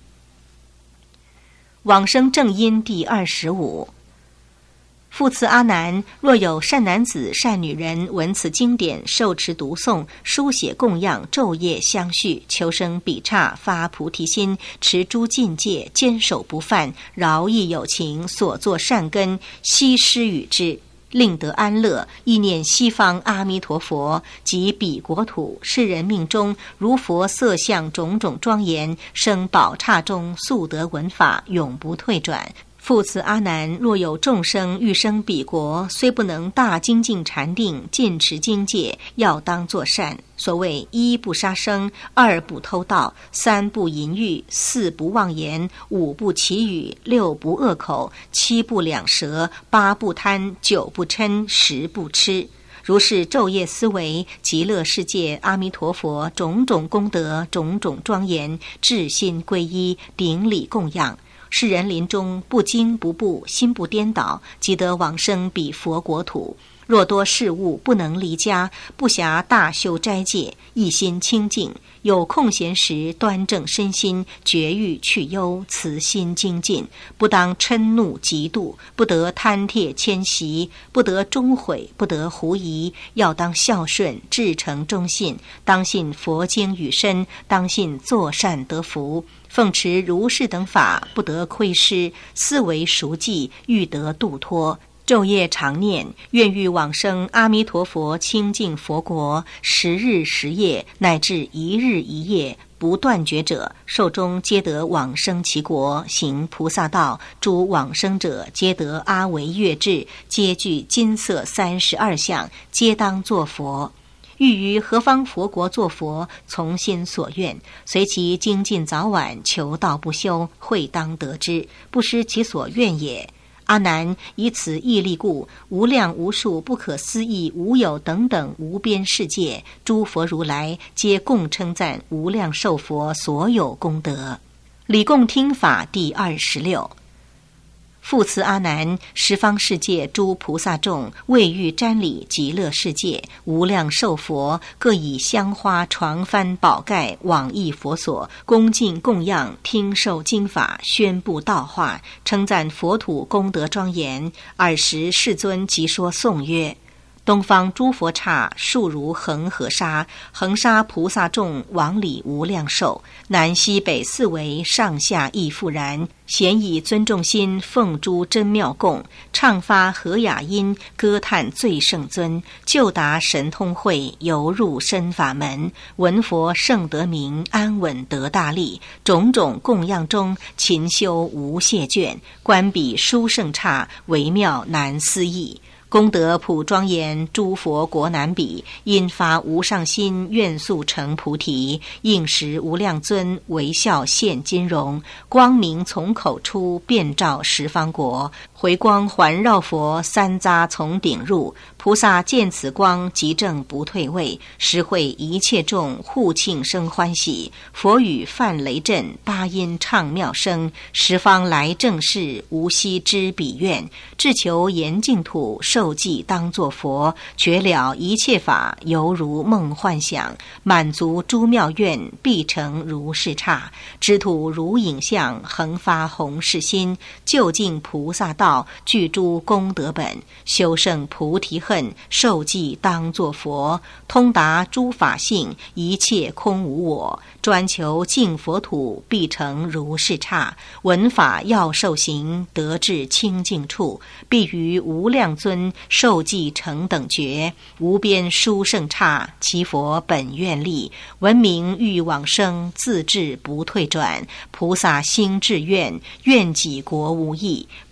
往生正因第二十五。复次阿难，若有善男子善女人闻此经典，受持读诵，书写供养，昼夜相续，求生彼刹，发菩提心，持诸禁戒，坚守不犯，饶益有情，所作善根，悉施与之，令得安乐，意念西方阿弥陀佛及彼国土。世人命中如佛色相种种庄严，生宝刹中速得闻法，永不退转。复次阿难，若有众生欲生彼国，虽不能大精进禅定，尽持经戒，要当作善。所谓一不杀生，二不偷盗，三不淫欲，四不妄言，五不绮语，六不恶口，七不两舌，八不贪，九不嗔，十不痴。如是昼夜思维极乐世界阿弥陀佛种种功德，种种庄严，至心皈依，顶礼供养。世人临终不惊不怖，心不颠倒，即得往生彼佛国土。若多事务不能离家，不暇大修斋戒，一心清净，有空闲时端正身心，绝欲去忧，慈心精进，不当嗔怒嫉妒，不得贪帖迁徙，不得终悔，不得狐疑，要当孝顺，至诚忠信，当信佛经与身，当信作善得福，奉持如是等法，不得亏失，思维熟记，欲得度脱。昼夜常念，愿欲往生阿弥陀佛清净佛国，十日十夜乃至一日一夜不断绝者，寿终皆得往生其国，行菩萨道。诸往生者皆得阿惟越致，皆具金色三十二相，皆当作佛。欲于何方佛国作佛，从心所愿，随其精进早晚，求道不休，会当得之，不失其所愿也。阿难，以此毅力故，无量无数不可思议无有等等无边世界诸佛如来，皆共称赞无量寿佛所有功德。礼供听法第二十六。复次阿难，十方世界诸菩萨众为欲瞻礼极乐世界无量寿佛，各以香花床幡宝盖往诣佛所，恭敬供养，听受经法，宣布道化，称赞佛土功德庄严。尔时世尊即说颂曰：东方诸佛刹数如恒河沙，恒沙菩萨众往礼无量寿，南西北四围上下亦复然。咸以尊重心奉诸真妙供，唱发和雅音，歌叹最圣尊，就达神通会，游入深法门，闻佛圣德名，安稳得大利。种种供养中，勤修无懈倦，观彼殊胜刹，微妙难思议。功德普庄严，诸佛国难比，因发无上心，愿速成菩提。应时无量尊，微笑现金容，光明从口出，遍照十方国。回光环绕佛，三匝从顶入。菩萨见此光，即正不退位，实会一切众，互庆生欢喜。佛语梵雷震，八音唱妙声，十方来正事，无悉知彼愿。至求严净土，受记当作佛，觉了一切法，犹如梦幻想，满足诸妙愿，必成如是刹。知土如影像，恒发弘誓心，究竟菩萨道，具诸功德本，修胜菩提恨，受记当作佛，通达诸法性，一切空无我，专求净佛土，必成如是刹。闻法要受行，得至清净处，必于无量尊受记成等觉，无边殊胜刹，其佛本愿力。闻名欲往生，自至不退转。菩萨心志愿，愿己国无异，普念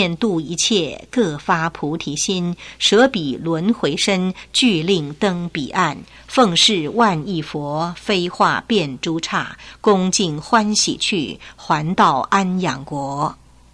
念度一切，各发菩提心，舍彼轮回身，俱令登彼岸。奉事万亿佛，飞化遍诸刹，恭敬欢喜去，还到安养国。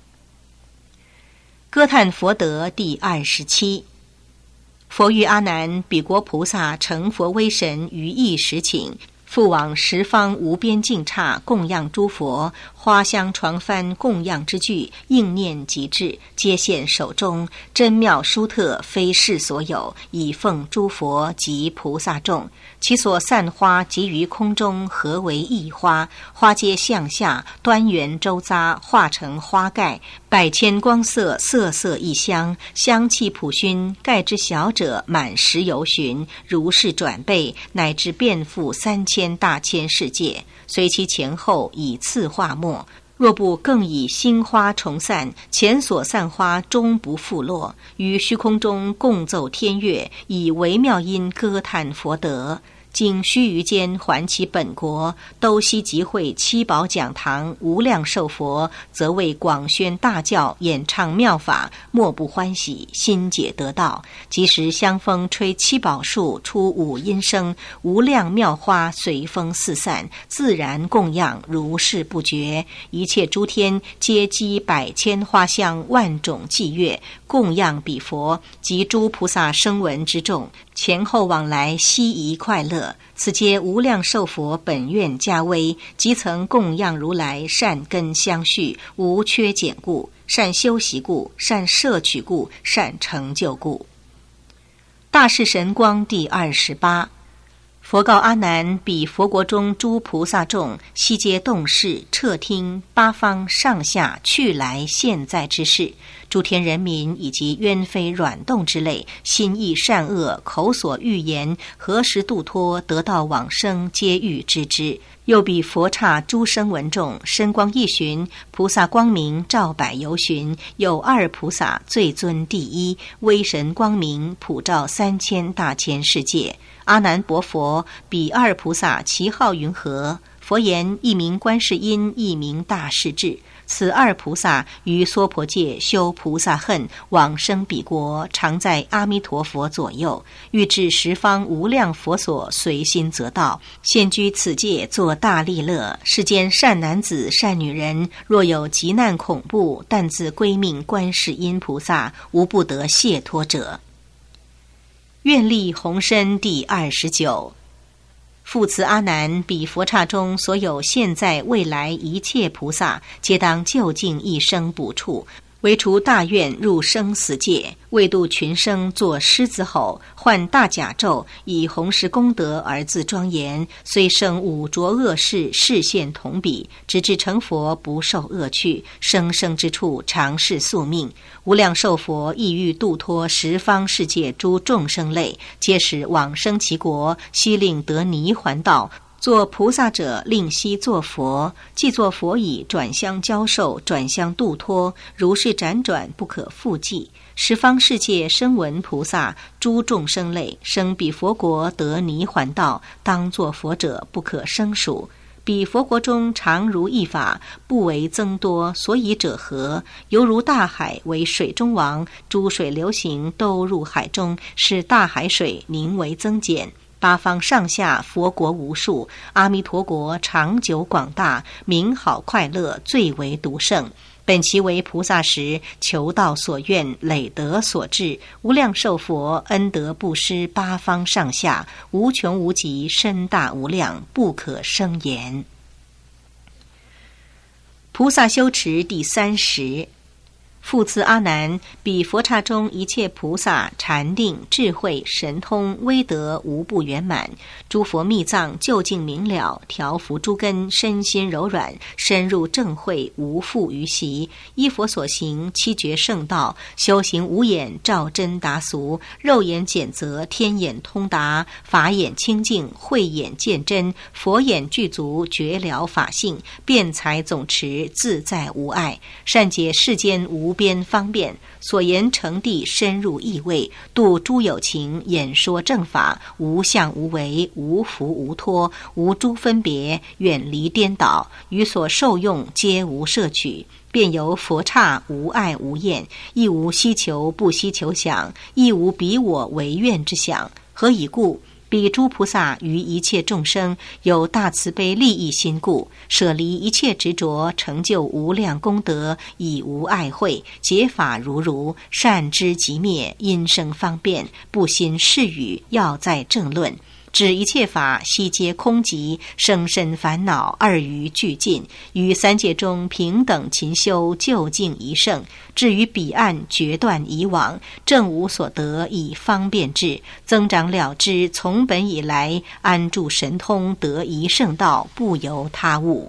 歌叹佛德第二十七。佛欲阿难，彼国菩萨成佛威神于一时请，复往十方无边净刹供养诸佛，花香床幡供养之具，应念即至，皆现手中，真妙殊特，非世所有，以奉诸佛及菩萨众。其所散花集于空中，合为一花，花皆向下端圆周匝，化成花盖，百千光色，色色异香，香气普熏，盖之小者满十由旬，如是转倍，乃至遍覆三千大千世界，随其前后以次化末。若不更以新花重散，前所散花终不复落，于虚空中共奏天乐，以微妙音歌叹佛德。经须臾间还其本国，都悉集会七宝讲堂，无量寿佛，则为广宣大教，演唱妙法，莫不欢喜，心解得道。即时香风吹七宝树，出五音声，无量妙花随风四散，自然供养，如是不绝。一切诸天皆积百千花香，万种伎乐，供养彼佛及诸菩萨声闻之众，前后往来悉宜快乐。此皆无量寿佛本愿加威，即曾供养如来善根相续，无缺减故，善修习故，善摄取故，善成就故。大士神光第二十八。佛告阿难，彼佛国中诸菩萨众，悉皆动视彻听八方上下去来现在之事，诸天人民以及冤非软动之类，心意善恶，口所欲言，何时度脱得到往生，皆欲知之。又彼佛刹诸声闻众，身光一旬，菩萨光明照百由旬，有二菩萨最尊第一，威神光明普照三千大千世界。阿难薄佛，彼二菩萨其号云何？佛言：一名观世音，一名大势至。此二菩萨于娑婆界修菩萨恨，往生彼国，常在阿弥陀佛左右，欲至十方无量佛所，随心则到。现居此界，作大利乐。世间善男子善女人，若有急难恐怖，但自归命观世音菩萨，无不得解脱者。愿力宏深第二十九。复辞阿难，彼佛刹中所有现在未来一切菩萨，皆当就近一生补处，唯除大愿入生死界，为度群生作狮子吼，唤大甲咒，以弘实功德而自庄严，虽生五浊恶世，视现同彼，直至成佛不受恶趣，生生之处常是宿命。无量寿佛意欲度脱十方世界诸众生类，皆使往生其国，悉令得泥还道。做菩萨者令悉作佛，既作佛已，转相教授，转相度脱，如是辗转不可复计。十方世界声闻菩萨诸众生类，生彼佛国得泥还道，当作佛者不可胜数。彼佛国中常如一法，不为增多，所以者何？犹如大海为水中王，诸水流行都入海中，使大海水宁为增减。八方上下佛国无数，阿弥陀国长久广大，名好快乐，最为独胜。本其为菩萨时，求道所愿，累德所致，无量寿佛恩德布施八方上下，无穷无极，深大无量，不可胜言。菩萨修持第三十。复次阿难，彼佛刹中一切菩萨禅定智慧神通威德无不圆满，诸佛密藏究竟明了，调伏诸根，身心柔软，深入正慧，无复于习。依佛所行，七觉圣道，修行无眼照真达俗，肉眼检则天眼通达，法眼清净，慧眼见真，佛眼具足，觉了法性，辩才总持，自在无碍，善解世间无边方便，所言成谛深入意味，度诸有情，演说正法，无相无为，无福无脱，无诸分别，远离颠倒，于所受用皆无摄取，便由佛刹无爱无厌，亦无希求不希求想，亦无彼我为愿之想。何以故？彼诸菩萨于一切众生有大慈悲利益心故，舍离一切执着，成就无量功德，以无爱慧，解法如如，善知即灭，因生方便，不心是语，要在正论。指一切法悉皆空寂，生身烦恼二余俱尽，于三界中平等勤修，究竟一圣。至于彼岸决断以往，正无所得，以方便智增长了知，从本以来安住神通，得一圣道，不由他物。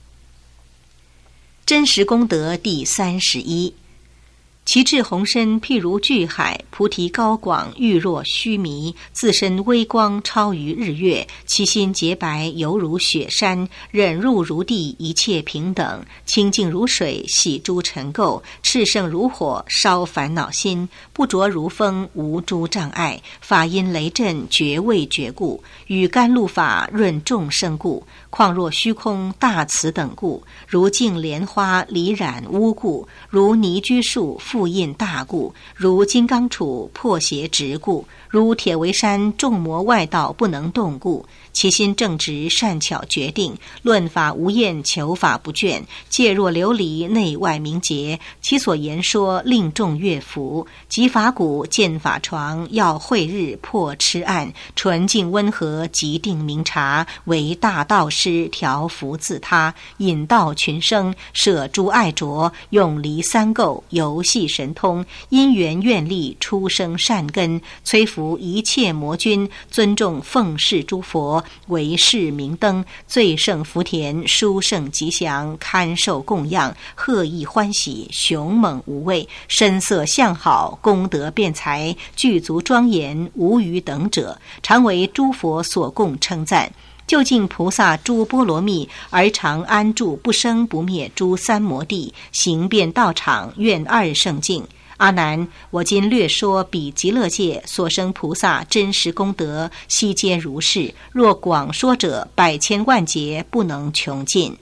真实功德第三十一。其智宏深，譬如巨海；菩提高广，玉若须弥。自身微光，超于日月；其心洁白，犹如雪山；忍辱如地，一切平等；清净如水，洗诸尘垢；炽盛如火，烧烦恼心；不着如风，无诸障碍；法音雷震，绝味绝故；与甘露法，润众生故；况若虚空，大慈等故；如净莲花，离染污故；如泥居树，复印大故；如金刚杵，破邪直故；如铁围山，众魔外道不能动故。其心正直，善巧决定，论法无厌，求法不倦，戒若琉璃，内外明洁。其所言说，令众悦服。即法鼓，见法床，要慧日，破痴暗，纯净温和，极定明察，为大道师，调伏自他，引导群生，舍诸爱着，永离三垢，游戏神通，因缘愿力，出生善根，摧伏一切魔君，尊重奉事诸佛，为世明灯，最胜福田，殊胜吉祥，堪受供养，贺意欢喜，雄猛无畏，身色相好，功德辩才，具足庄严，无余等者，常为诸佛所供称赞。究竟菩萨诸波罗蜜，而常安住不生不灭诸三摩地，行遍道场，愿二圣境。阿难，我今略说彼极乐界所生菩萨真实功德，悉皆如是。若广说者，百千万劫不能穷尽。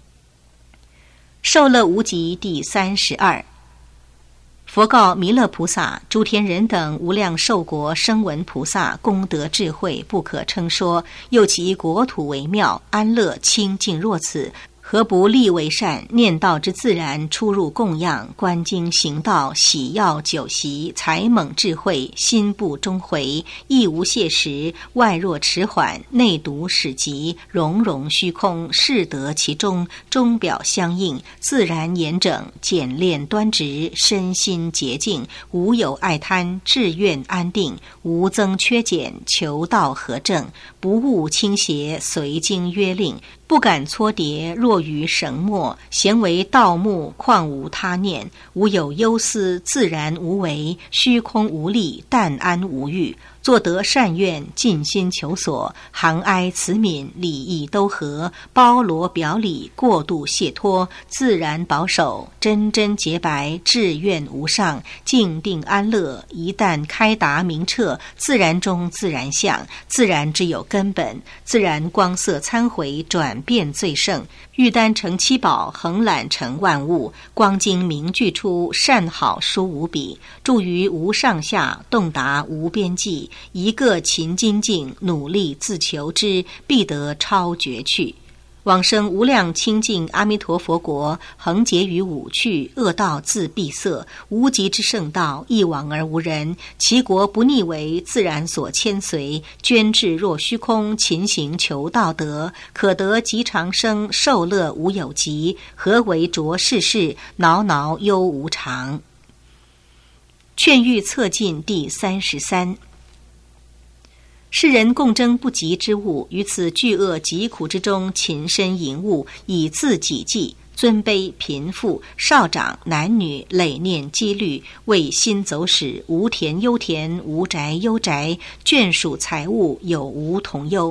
受乐无极第三十二。佛告弥勒菩萨：诸天人等无量寿国声闻菩萨功德智慧不可称说，又其国土为妙，安乐清净若此，何不立为善？念道之自然，出入供养，观经行道，喜药酒席，才猛智慧，心不终回，亦无懈时，外若迟缓，内独始极，融融虚空，适得其中，中表相应，自然严整，简练端直，身心洁净，无有爱贪，志愿安定，无增缺减，求道合正，不误倾斜，随经约令，不敢搓叠，若于绳墨，咸为盗墓，况无他念，无有忧思，自然无为，虚空无力，淡安无欲，作得善愿，尽心求所，行哀慈悯，礼义都合，包罗表里，过度解脱，自然保守，真真洁白，志愿无上，静定安乐。一旦开达明彻，自然中自然相，自然之有根本，自然光色参回，转变最胜。玉丹成七宝，横览成万物，光经明具出，善好殊无比，住于无上下，洞达无边际，一个勤精进，努力自求之，必得超绝去。往生无量清净阿弥陀佛国，恒结于五趣，恶道自闭塞，无极之圣道，一往而无人。其国不逆为，自然所牵随，捐至若虚空，勤行求道德，可得极长生，受乐无有极。何为着世事，挠挠忧无常。劝喻策进第三十三。世人共争不及之物，于此巨恶疾苦之中，勤身营务，以自己计，尊卑贫富少长男女，累念积虑，为心走使，无田忧田，无宅忧宅，眷属财物有无同忧。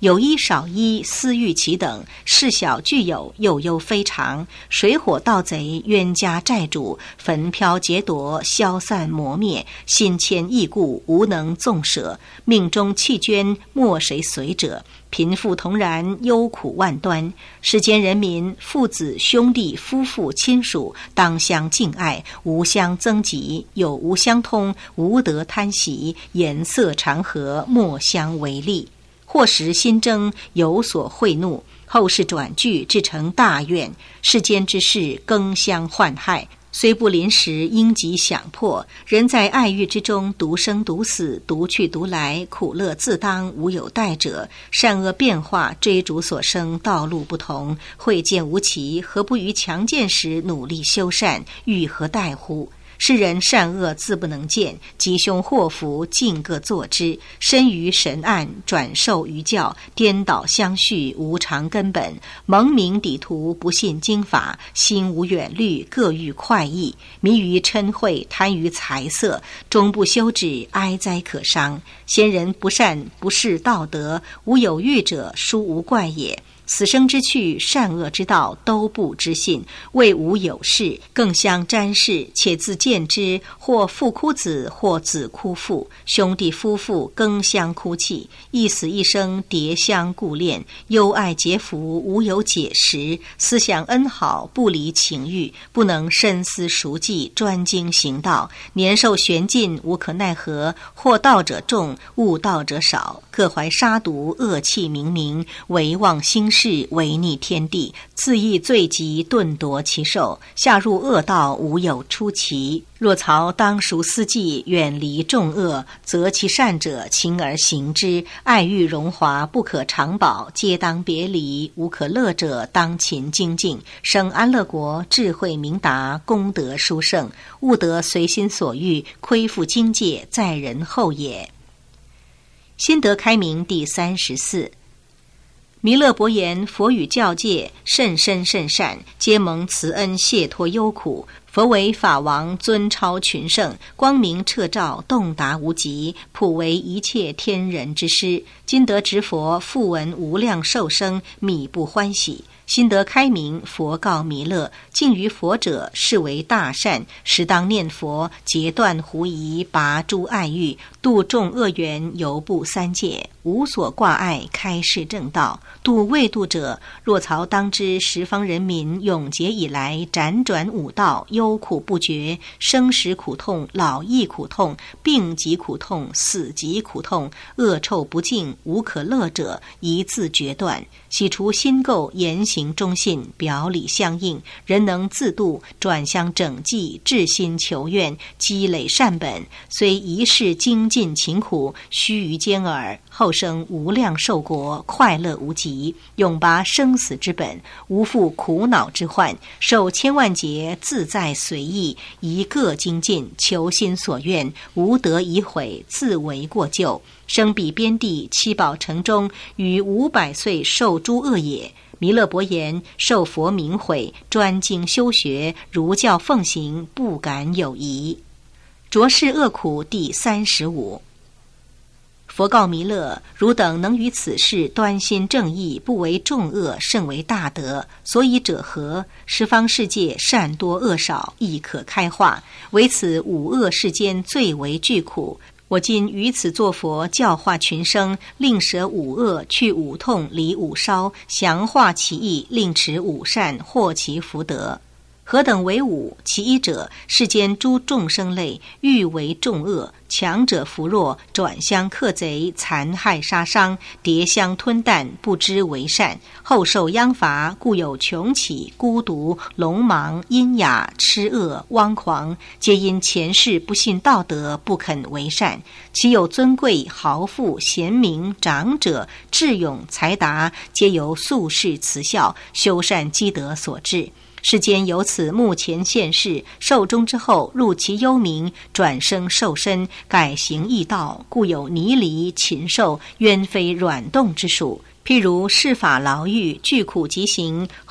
有一少一，私欲其等，事小具有，又忧非常。水火盗贼，冤家债主，焚飘劫夺，消散磨灭，心牵意故，无能纵舍。命中弃捐，莫谁随者。贫富同然，忧苦万端。世间人民，父子兄弟夫妇亲属，当相敬爱，无相增疾，有无相通，无得贪喜，颜色常和，莫相为利。或时心争，有所贿怒，后世转句，至成大怨。世间之事，更相患害，虽不临时，应即想破。人在爱欲之中，独生独死，独去独来，苦乐自当，无有代者。善恶变化，追逐所生，道路不同，慧见无期，何不于强健时努力修善，欲何待乎？世人善恶自不能见，吉凶祸福尽各作之。身于神暗，转受于教，颠倒相续，无常根本。蒙名抵图，不信经法，心无远虑，各欲快意。迷于嗔恚，贪于财色，终不修止，哀哉可伤。先人不善，不是道德，无有欲者，殊无怪也。死生之去，善恶之道，都不知信，谓无有事，更相沾视，且自见之。或父哭子，或子哭父，兄弟夫妇更相哭泣，一死一生，迭相顾恋，忧爱结福，无有解时。思想恩好，不离情欲，不能深思熟计，专精行道。年寿玄尽，无可奈何。或道者众，悟道者少，各怀杀毒，恶气冥冥，唯忘心事，违逆天地，自缢罪极，顿夺其寿。下入恶道，无有出奇。若曹当熟思计，远离众恶，择其善者，勤而行之。爱欲荣华，不可长保，皆当别离。无可乐者，当勤精进。生安乐国，智慧明达，功德殊胜。悟得随心所欲，亏负境界，在人后也。心得开明第三十四。弥勒伯言：佛语教戒甚深甚善，皆蒙慈恩解脱忧苦。佛为法王，尊超群圣，光明彻照，洞达无极，普为一切天人之师。今得执佛，复闻无量寿生，弥不欢喜。心得开明，佛告弥勒：敬于佛者，是为大善，时当念佛，截断狐疑，拔诸爱欲，度众恶缘，犹不三界，无所挂碍，开示正道。度未度者，若曹当知十方人民永劫以来，辗转五道，忧苦不绝，生死苦痛，老易苦痛，病疾苦痛，死疾苦痛，恶臭不净，无可乐者，一字决断。洗除心垢，言行忠信，表里相应，人能自度，转向整济，至心求愿，积累善本，虽一世精进勤苦，须臾间耳，后生无量寿国，快乐无极，永拔生死之本，无负苦恼之患，受千万劫，自在随意，一个精进，求心所愿，无得已悔，自为过咎。生彼边地，七宝城中，于五百岁受诸恶也。弥勒伯言：受佛明悔，专精修学，如教奉行，不敢有疑。浊世恶苦第三十五。佛告弥勒：汝等能于此事端心正义，不为众恶，甚为大德。所以者何？十方世界善多恶少，亦可开化，唯此五恶世间最为巨苦。我今于此作佛，教化群生，令舍五恶，去五痛，离五烧，详化其意，令持五善，获其福德。何等为五？其一者，世间诸众生类，欲为众恶，强者扶弱，转相克贼，残害杀伤，迭相吞啖，不知为善，后受殃罚，故有穷奇、孤独、聋盲、阴哑、痴恶、汪狂，皆因前世不信道德，不肯为善。其有尊贵、豪富、贤明、长者、智勇、才达，皆由宿世慈孝、修善积德所致。世间由此目前现世，寿终之后入其幽冥，转生受身，改行异道，故有泥犁、禽兽、冤非软动之属。譬如世法牢狱，具苦极刑，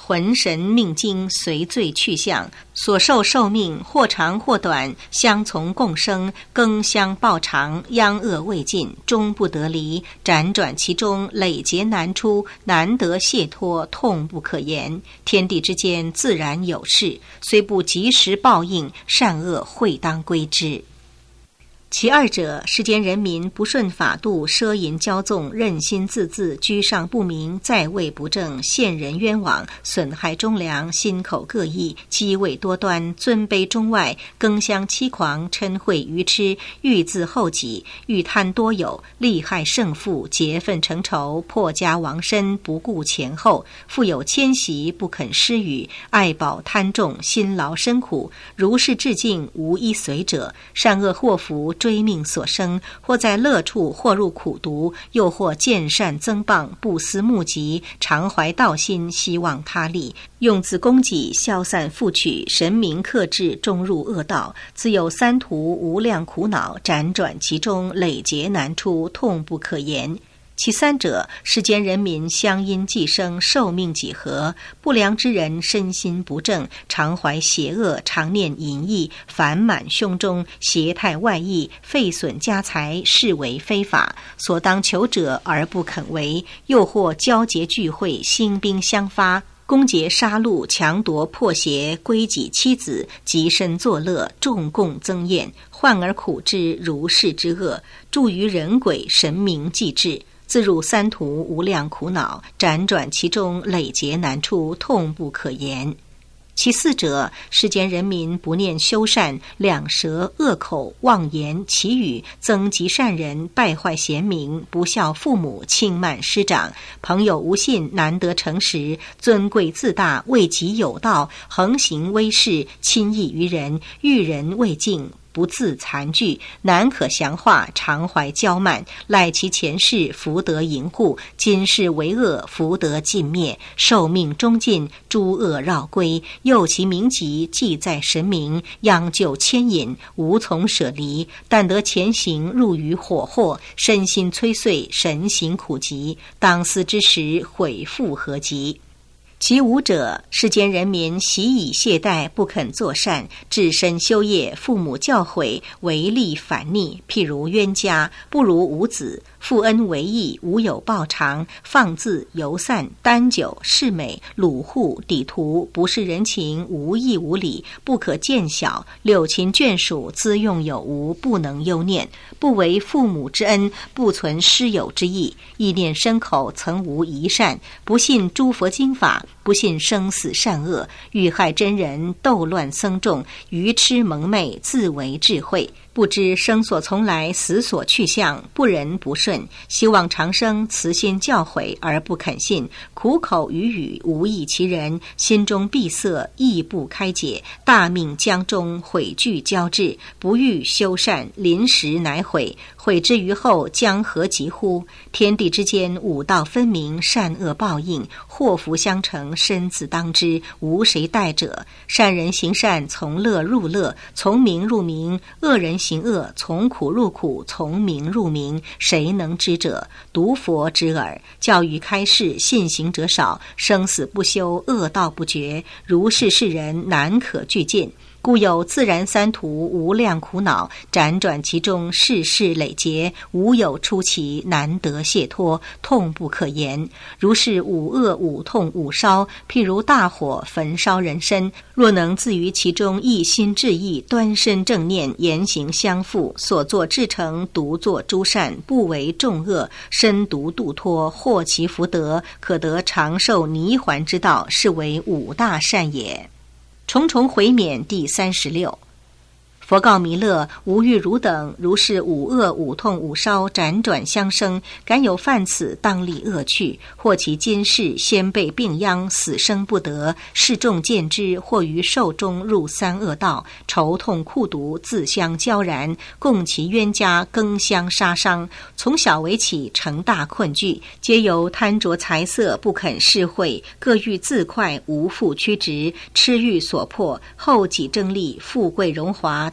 魂神命精随罪去向，所受寿命或长或短，相从共生，更相报偿，殃恶未尽，终不得离，辗转其中，累劫难出，难得解脱，痛不可言。天地之间自然有事，虽不及时报应，善恶会当归之。其二者，世间人民不顺法度，奢淫骄纵，任心自恣，居上不明，在位不正，陷人冤枉，损害忠良，心口各异，机位多端，尊卑中外，更相欺狂，嗔恚愚痴，欲自厚己，欲贪多有，利害胜负，结愤成仇，破家亡身，不顾前后，富有迁徙，不肯施予，爱宝贪重，辛劳深苦，如是至尽，无一随者，善恶祸福追命所生，或在乐处，或入苦毒，又或见善增谤，不思目疾，常怀道心，希望他利，用自供给，消散复取，神明克制，终入恶道，自有三途无量苦恼，辗转其中，累劫难出，痛不可言。其三者，世间人民相因寄生，寿命几何，不良之人身心不正，常怀邪恶，常念淫逸，烦满胸中，邪态外溢，废损家财，视为非法，所当求者而不肯为，又或交结聚会，兴兵相发，攻劫杀戮，强夺破邪，归己妻子，极身作乐，众共增宴，患而苦之，如是之恶，助于人鬼神明既至，自入三途无量苦恼，辗转其中，累劫难出，痛不可言。其四者，世间人民不念修善，两舌恶口，妄言绮语，增极善人，败坏贤明，不孝父母，轻慢师长，朋友无信，难得诚实，尊贵自大，为己有道，横行威势，亲易于人，遇人未敬，不自残具，难可降化，常怀骄慢，赖其前世福德盈护，今世为恶，福德尽灭，寿命终尽，诸恶绕归，诱其名籍，记在神明，央就牵引，无从舍离，但得前行，入于火祸，身心摧碎，神行苦疾，当思之时，悔复何及。其五者，世间人民习以懈怠，不肯作善，置身修业，父母教诲，违逆反逆，譬如冤家，不如无子，负恩为义，无有报偿，放肆游散，耽酒嗜美，掳户抵徒，不视人情，无义无礼，不可见小，六亲眷属，资用有无，不能忧念，不为父母之恩，不存师友之意，意念身口曾无一善，不信诸佛经法，不信生死善恶，欲害真人，斗乱僧众，愚痴蒙昧，自为智慧，不知生所从来，死所去向，不仁不顺，希望长生，慈心教诲而不肯信，苦口语语，无益其人，心中闭塞，意不开解，大命将终，悔惧交至，不欲修善，临时乃悔，悔之于后，将何及乎？天地之间，五道分明，善恶报应，祸福相承，身自当之，无谁代者。善人行善，从乐入乐，从明入明；恶人行恶，从苦入苦，从明入明。谁能知者？独佛知耳。教育开示，信行者少，生死不休，恶道不绝，如是世人，难可俱尽。故有自然三途无量苦恼，辗转其中，世事累劫，无有出期，难得解脱，痛不可言。如是五恶五痛五烧，譬如大火焚烧人身，若能自于其中一心致意，端身正念，言行相符，所作至诚，独作诸善，不为众恶，身独度脱，获其福德，可得长寿泥环之道，是为五大善也。重重回免第三十六。佛告弥勒：吾欲汝等如是五恶五痛五烧，辗转相生，敢有犯此，当立恶趣，或其今世先被病殃，死生不得，示众见之，或于寿中入三恶道，愁痛酷毒，自相交然，共其冤家，更相杀伤，从小为起，成大困惧，皆由贪着财色，不肯施惠，各欲自快，无复屈直，痴欲所迫，后己争利，富贵荣华，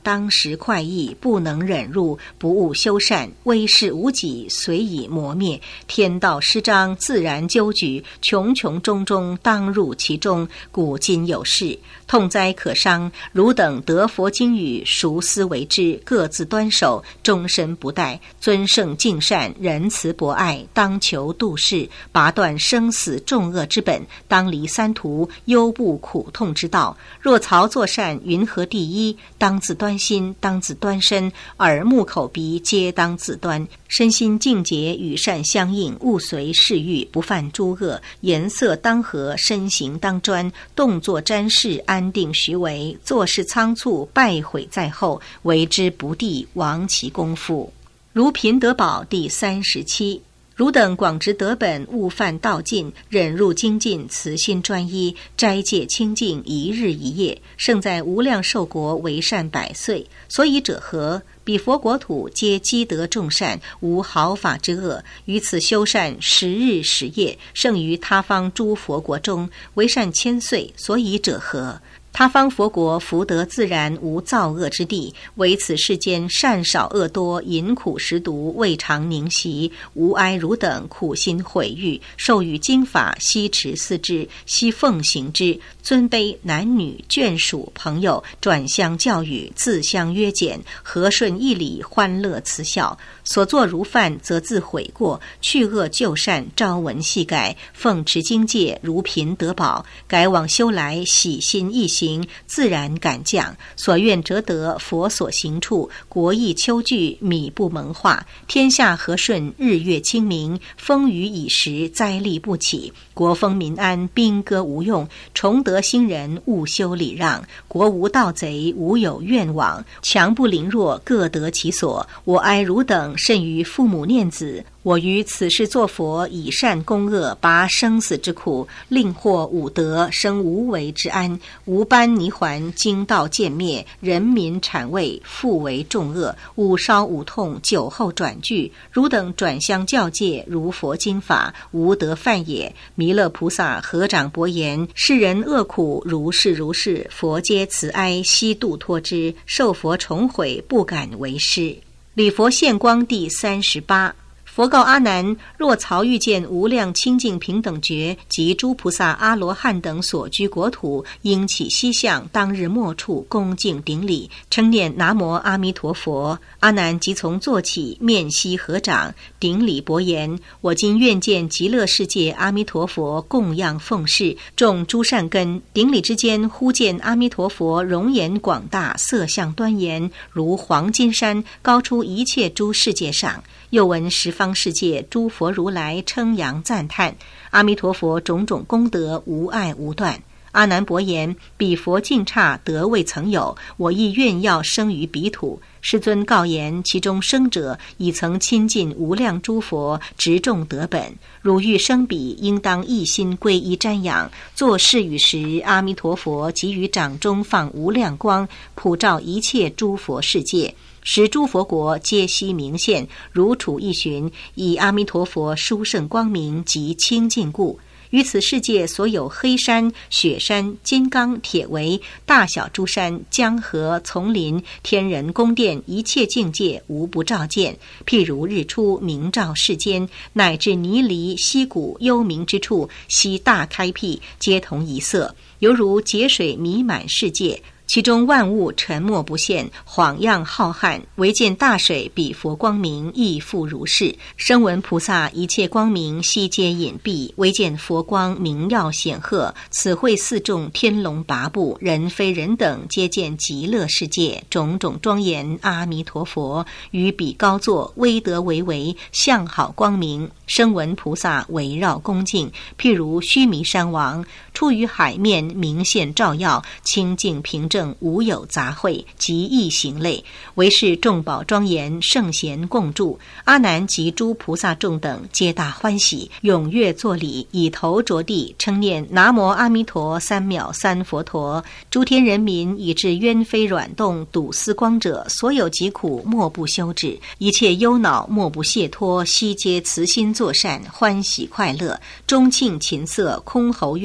当时快意，不能忍入，不务修善，威势无己，随以磨灭。天道失章，自然纠举，穷穷中中，当入其中。古今有事，痛哉可伤！汝等得佛经语，熟思为之，各自端守，终身不怠，尊圣敬善，仁慈博爱，当求度世，拔断生死重恶之本，当离三途，忧怖苦痛之道。若曹作善，云何第一？当自端心，当自端身，耳目口鼻皆当自端。身心净洁，与善相应，勿随世欲，不犯诸恶。颜色当和，身形当专，动作瞻视，安定徐为。做事仓促，败毁在后，为之不地，亡其功夫。如贫得宝第三十七。汝等广执德本，勿犯道尽，忍辱精进，慈心专一，斋戒清净，一日一夜，胜在无量寿国，为善百岁。所以者何？彼佛国土皆积德众善，无毫发之恶，于此修善十日十夜，胜于他方诸佛国中，为善千岁。所以者何？他方佛国福德自然，无造恶之地，唯此世间善少恶多，淫苦食毒，未尝宁息。吾哀汝等苦心毁誉，授予经法，悉持思之，悉奉行之。尊卑男女眷属朋友，转相教育，自相约检，和顺义理，欢乐慈孝。所作如犯，则自悔过，去恶就善，朝闻夕改，奉持经戒，如贫得宝，改往修来，喜心易行，自然感降。所愿则得，佛所行处，国益秋具，米不蒙化，天下和顺，日月清明，风雨已时，灾厉不起，国丰民安，兵戈无用，崇德兴人，勿修礼让，国无盗贼，无有怨枉，强不凌弱，各得其所。我哀汝等，甚于父母念子。我于此世作佛，以善攻恶，拔生死之苦，令获五德，生无为之安。无班泥环，经道渐灭，人民产位，复为众恶。五烧五痛，酒后转句。汝等转相教戒，如佛经法，无得犯也。弥勒菩萨合掌薄言：世人恶苦，如是如是，佛皆慈哀，悉度脱之。受佛重悔，不敢为师。礼佛现光第三十八。佛告阿难：若曹遇见无量清净平等觉及诸菩萨阿罗汉等所居国土，应起西向，当日末处恭敬顶礼，称念南无阿弥陀佛。阿难即从坐起，面悉合掌，顶礼薄言：我今愿见极乐世界阿弥陀佛供养奉事，种诸善根。顶礼之间，忽见阿弥陀佛容颜广大，色相端严，如黄金山，高出一切诸世界上。又闻十方世界诸佛如来称扬赞叹，阿弥陀佛种种功德无碍无断。阿难薄言：彼佛境刹德未曾有，我亦愿要生于彼土。世尊告言：其中生者已曾亲近无量诸佛，植种德本。汝欲生彼，应当一心皈依瞻仰。作是语时，阿弥陀佛即于掌中放无量光，普照一切诸佛世界，使诸佛国皆悉明现，如处一旬，以阿弥陀佛殊胜光明及清净故。于此世界所有黑山、雪山、金刚、铁围、大小诸山、江河、丛林、天人宫殿，一切境界无不照见。譬如日出明照世间，乃至泥犁、溪谷、幽冥之处，悉大开辟，皆同一色，犹如节水弥满世界。其中万物沉默不现，晃漾浩瀚，唯见大水彼佛光明亦复如是。声闻菩萨一切光明悉皆隐蔽，唯见佛光明耀显赫。此会四众天龙八部，人非人等，皆见极乐世界种种庄严阿弥陀佛，于彼高坐，威德巍巍，相好光明。声闻菩萨围绕恭敬，譬如须弥山王出于海面，明现照耀，清净平正，无有杂秽，极异行类，唯是众宝庄严，圣贤共住。阿难及诸菩萨众等皆大欢喜，踊跃作礼，以头着地，称念南无阿弥陀三藐三佛陀。诸天人民以至冤非软动，睹思光者，所有疾苦莫不休止，一切忧恼莫不解脱，悉皆慈心作善，欢喜快乐，钟磬琴瑟，箜篌乐器，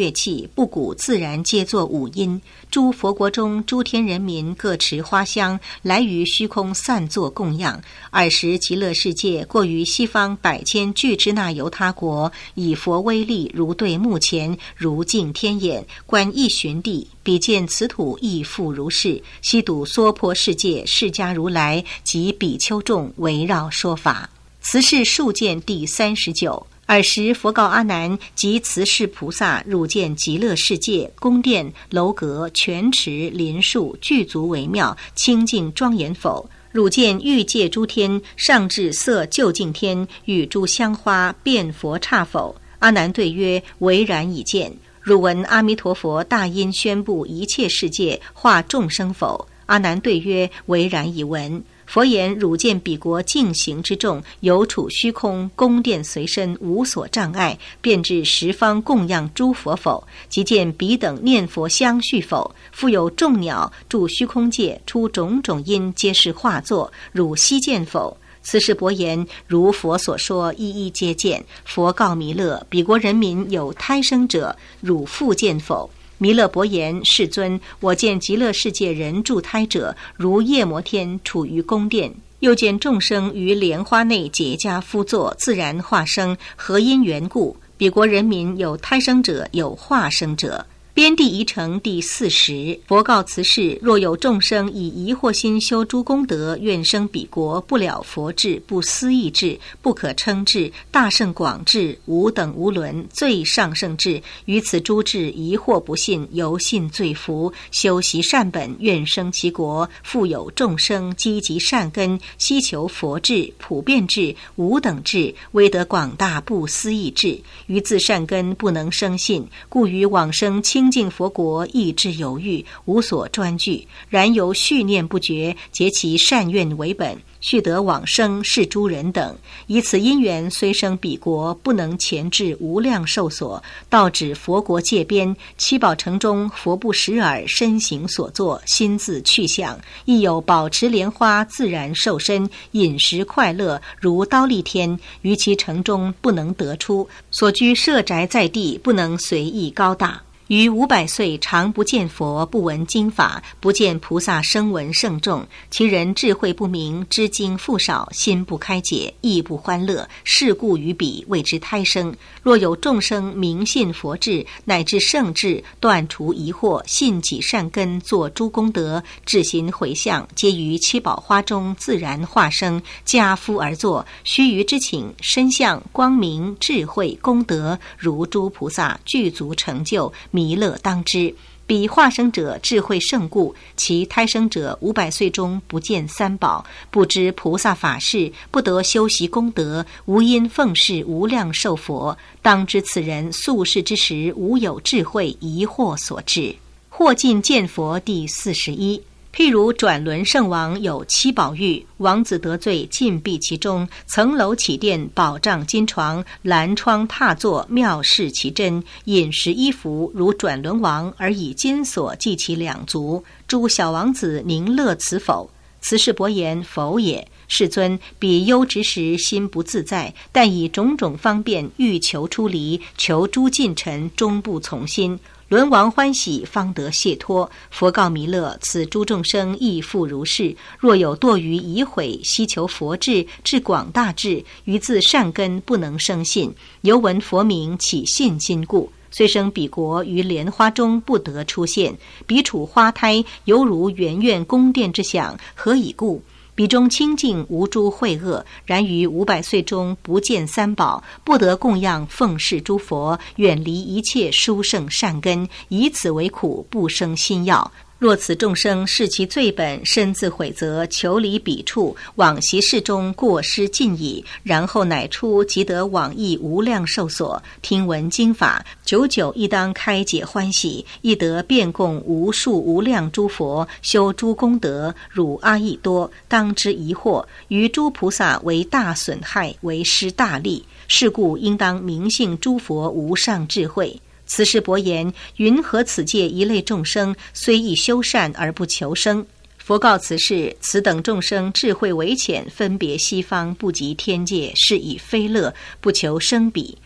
起，不古自然皆作五音。诸佛国中诸天人民各持花香，来于虚空散作供养。尔时极乐世界过于西方百千俱支那由他国，以佛威力如对目前，如镜天眼，观一旬地，比见此土亦复如是。悉睹娑婆世界释迦如来及比丘众围绕说法。慈氏数见第三十九。尔时佛告阿难及慈氏菩萨入见极乐世界，宫殿楼阁泉池林树具足为妙，清净庄严否？汝见欲界诸天，上至色究竟天，与诸香花遍佛刹否？阿难对曰：唯然已见。汝闻阿弥陀佛大音宣布一切世界化众生否？阿难对曰：唯然已闻。佛言：汝见彼国净行之众，有处虚空，宫殿随身，无所障碍，便至十方供养诸佛否？即见彼等念佛相续否？复有众鸟住虚空界，出种种音，皆是化作，汝悉见否？此时佛言：如佛所说，一一皆见。佛告弥勒：彼国人民有胎生者，汝复见否？弥勒伯言：世尊，我见极乐世界人住胎者，如夜摩天处于宫殿，又见众生于莲花内结跏趺坐，自然化生，何因缘故？彼国人民有胎生者，有化生者。边地宜城第四十。佛告慈氏：若有众生以疑惑心修诸功德，愿生彼国，不了佛智，不思议智，不可称智，大圣广智，无等无伦，最上圣智。于此诸智疑惑不信，由信罪福，修习善本，愿生其国。复有众生积极善根，希求佛智、普遍智、无等智，威德广大，不思议智。于自善根不能生信，故于往生清净佛国意志犹豫，无所专具，然由续念不绝，结其善愿为本，续得往生是诸人等。以此因缘，虽生彼国，不能前至无量寿所，到指佛国界边，七宝城中佛不识耳，身形所作，心自去向，亦有宝池莲花自然受身，饮食快乐，如刀立天。于其城中不能得出，所居舍宅在地，不能随意高大。于五百岁常不见佛，不闻经法，不见菩萨声闻圣众，其人智慧不明，知经复少，心不开解，亦不欢乐，是故于彼谓之胎生。若有众生明信佛智，乃至圣智，断除疑惑，信己善根，作诸功德，至行回向，皆于七宝花中自然化生，家夫而作，须臾之请，身相光明智慧功德，如诸菩萨具足成就，弥勒当知。彼化生者智慧胜故，其胎生者五百岁中不见三宝，不知菩萨法事，不得修习功德，无因奉事无量寿佛。当知此人宿世之时，无有智慧，疑惑所致。或尽见佛第四十一。譬如转轮圣王有七宝玉，王子得罪，禁闭其中，层楼起殿，宝帐金床，蓝窗踏座，妙视其真。饮食衣服如转轮王，而以金锁系其两足。诸小王子宁乐此否？慈氏伯言：否也。世尊，彼忧执时心不自在，但以种种方便欲求出离，求诸近臣终不从心。轮王欢喜，方得解脱。佛告弥勒：此诸众生亦复如是。若有堕于疑悔，希求佛智，至广大智，于自善根不能生信，犹闻佛名，起信心故。虽生彼国，于莲花中不得出现。彼处花胎，犹如圆苑宫殿之想，何以故？彼中清净，无诸秽恶，然于五百岁中不见三宝，不得供养奉事诸佛，远离一切殊胜善根，以此为苦，不生心要。若此众生视其罪本，身自悔责，求离彼处，往习事中过失尽矣，然后乃出，即得往诣无量寿所，听闻经法，久久亦当开解欢喜，亦得遍供无数无量诸佛，修诸功德，汝阿逸多，当知疑惑，于诸菩萨为大损害，为失大利。是故应当明信诸佛无上智慧。慈氏伯言：云何此界一类众生，虽亦修善而不求生？佛告慈氏：此等众生智慧为浅，分别西方，不及天界，是以非乐，不求生彼。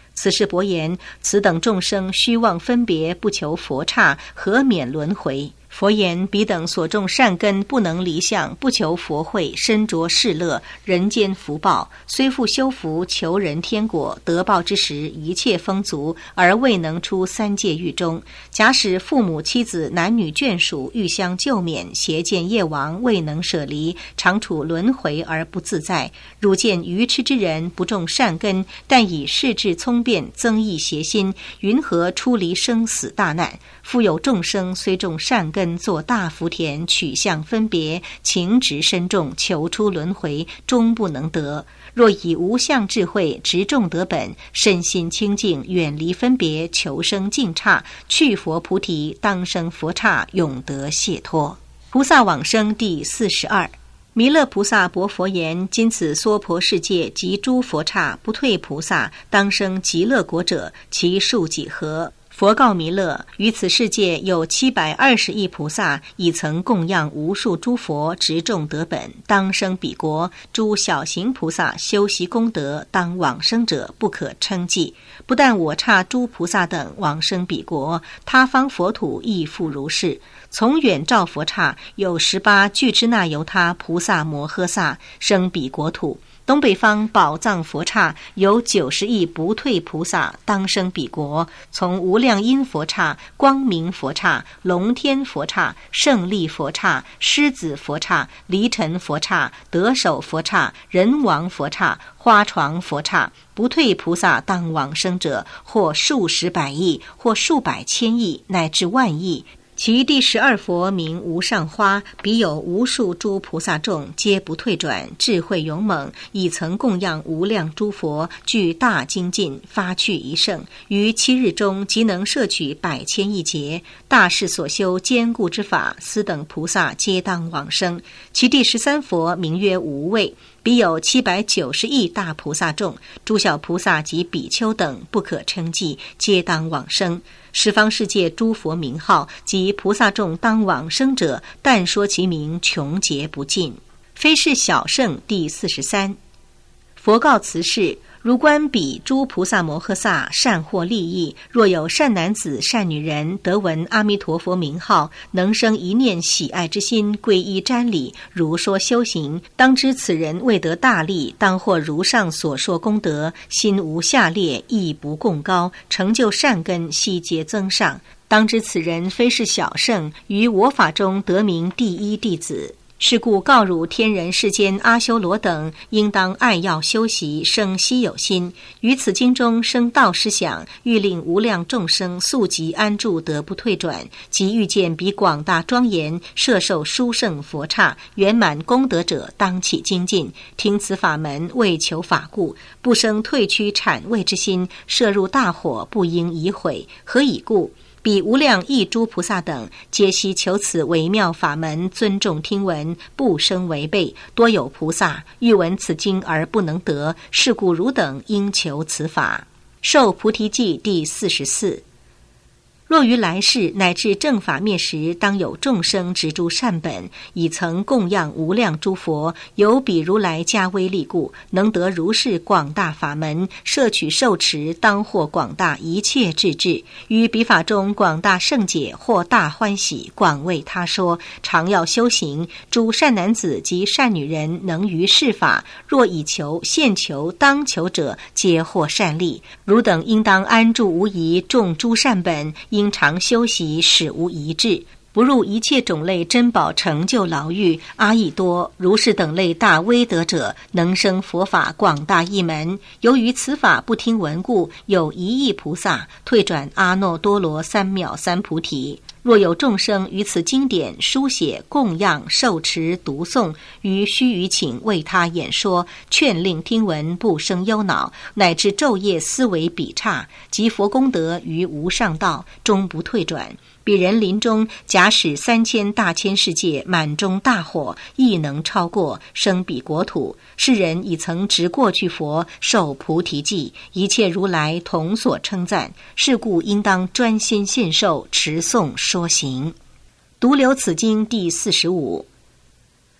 此是伯言，此等众生虚妄分别，不求佛刹，何免轮回？佛言：彼等所种善根不能离相，不求佛慧，身着世乐，人间福报，虽复修福，求人天果，得报之时，一切丰足，而未能出三界狱中。假使父母妻子男女眷属欲相救免，邪见业王未能舍离，常处轮回而不自在。汝见愚痴之人不种善根，但以世智聪辩增益邪心，云何出离生死大难？复有众生虽种善根，作大福田，取向分别，情执深重，求出轮回，终不能得。若以无相智慧直种得本，身心清净，远离分别，求生净刹，去佛菩提，当生佛刹，永得解脱。菩萨往生第四十二。弥勒菩萨薄佛言：今此娑婆世界及诸佛刹，不退菩萨当生极乐国者，其数几何？佛告弥勒：于此世界有七百二十亿菩萨，已曾供养无数诸佛，直种得本，当生彼国。诸小行菩萨修习功德，当往生者不可称计。不但我刹诸菩萨等往生彼国，他方佛土亦复如是。从远照佛刹，有十八俱胝那由他菩萨摩诃萨生彼国土。东北方宝藏佛刹有九十亿不退菩萨当生彼国，从无量音佛刹、光明佛刹、龙天佛刹、胜利佛刹、狮子佛刹、离尘佛刹、得手佛刹、人王佛刹、花床佛刹，不退菩萨当往生者，或数十百亿，或数百千亿，乃至万亿。其第十二佛名无上花，彼有无数诸菩萨众，皆不退转，智慧勇猛，已曾供养无量诸佛，具大精进，发去一乘，于七日中即能摄取百千亿劫。大士所修坚固之法，斯等菩萨皆当往生。其第十三佛名曰无畏，彼有七百九十亿大菩萨众，诸小菩萨及比丘等不可称计，皆当往生。十方世界诸佛名号及菩萨众当往生者，但说其名，穷劫不尽。非是小圣第四十三。佛告慈氏：如观彼诸菩萨摩诃萨善获利益，若有善男子善女人得闻阿弥陀佛名号，能生一念喜爱之心，皈依瞻礼，如说修行，当知此人未得大利，当获如上所说功德，心无下劣，亦不共高，成就善根，悉皆增上。当知此人非是小圣，于我法中得名第一弟子。是故告汝天人世间阿修罗等，应当爱要修习，生希有心，于此经中生道思想，欲令无量众生速即安住，得不退转，即遇见彼广大庄严摄受殊胜佛刹圆满功德者，当起精进，听此法门，为求法故，不生退屈谄畏之心，摄入大火，不应移毁。何以故？彼无量亿诸菩萨等，皆悉求此微妙法门，尊重听闻，不生违背。多有菩萨欲闻此经而不能得，是故汝等应求此法。受菩提记第四十四。若于来世乃至正法灭时，当有众生执诸善本，已曾供养无量诸佛，有彼如来加威力故，能得如是广大法门，摄取受持，当获广大一切智智。于彼法中广大圣解，或大欢喜，广为他说，常要修行。诸善男子及善女人能于是法，若以求、现求、当求者，皆获善利。汝等应当安住无疑，种诸善本，应常修习，使无疑滞，不入一切种类珍宝成就牢狱。阿逸多如是等类大威德者，能生佛法广大一门。由于此法不听闻故，有一亿菩萨退转阿耨多罗三藐三菩提。若有众生于此经典书写供养受持读诵，于须臾请为他演说，劝令听闻，不生忧恼，乃至昼夜思维彼刹，及佛功德于无上道，终不退转。彼人临终，假使三千大千世界满中大火，亦能超过，生彼国土。世人已曾执过去佛，受菩提记，一切如来同所称赞。是故应当专心信受，持诵说行。独留此经第四十五。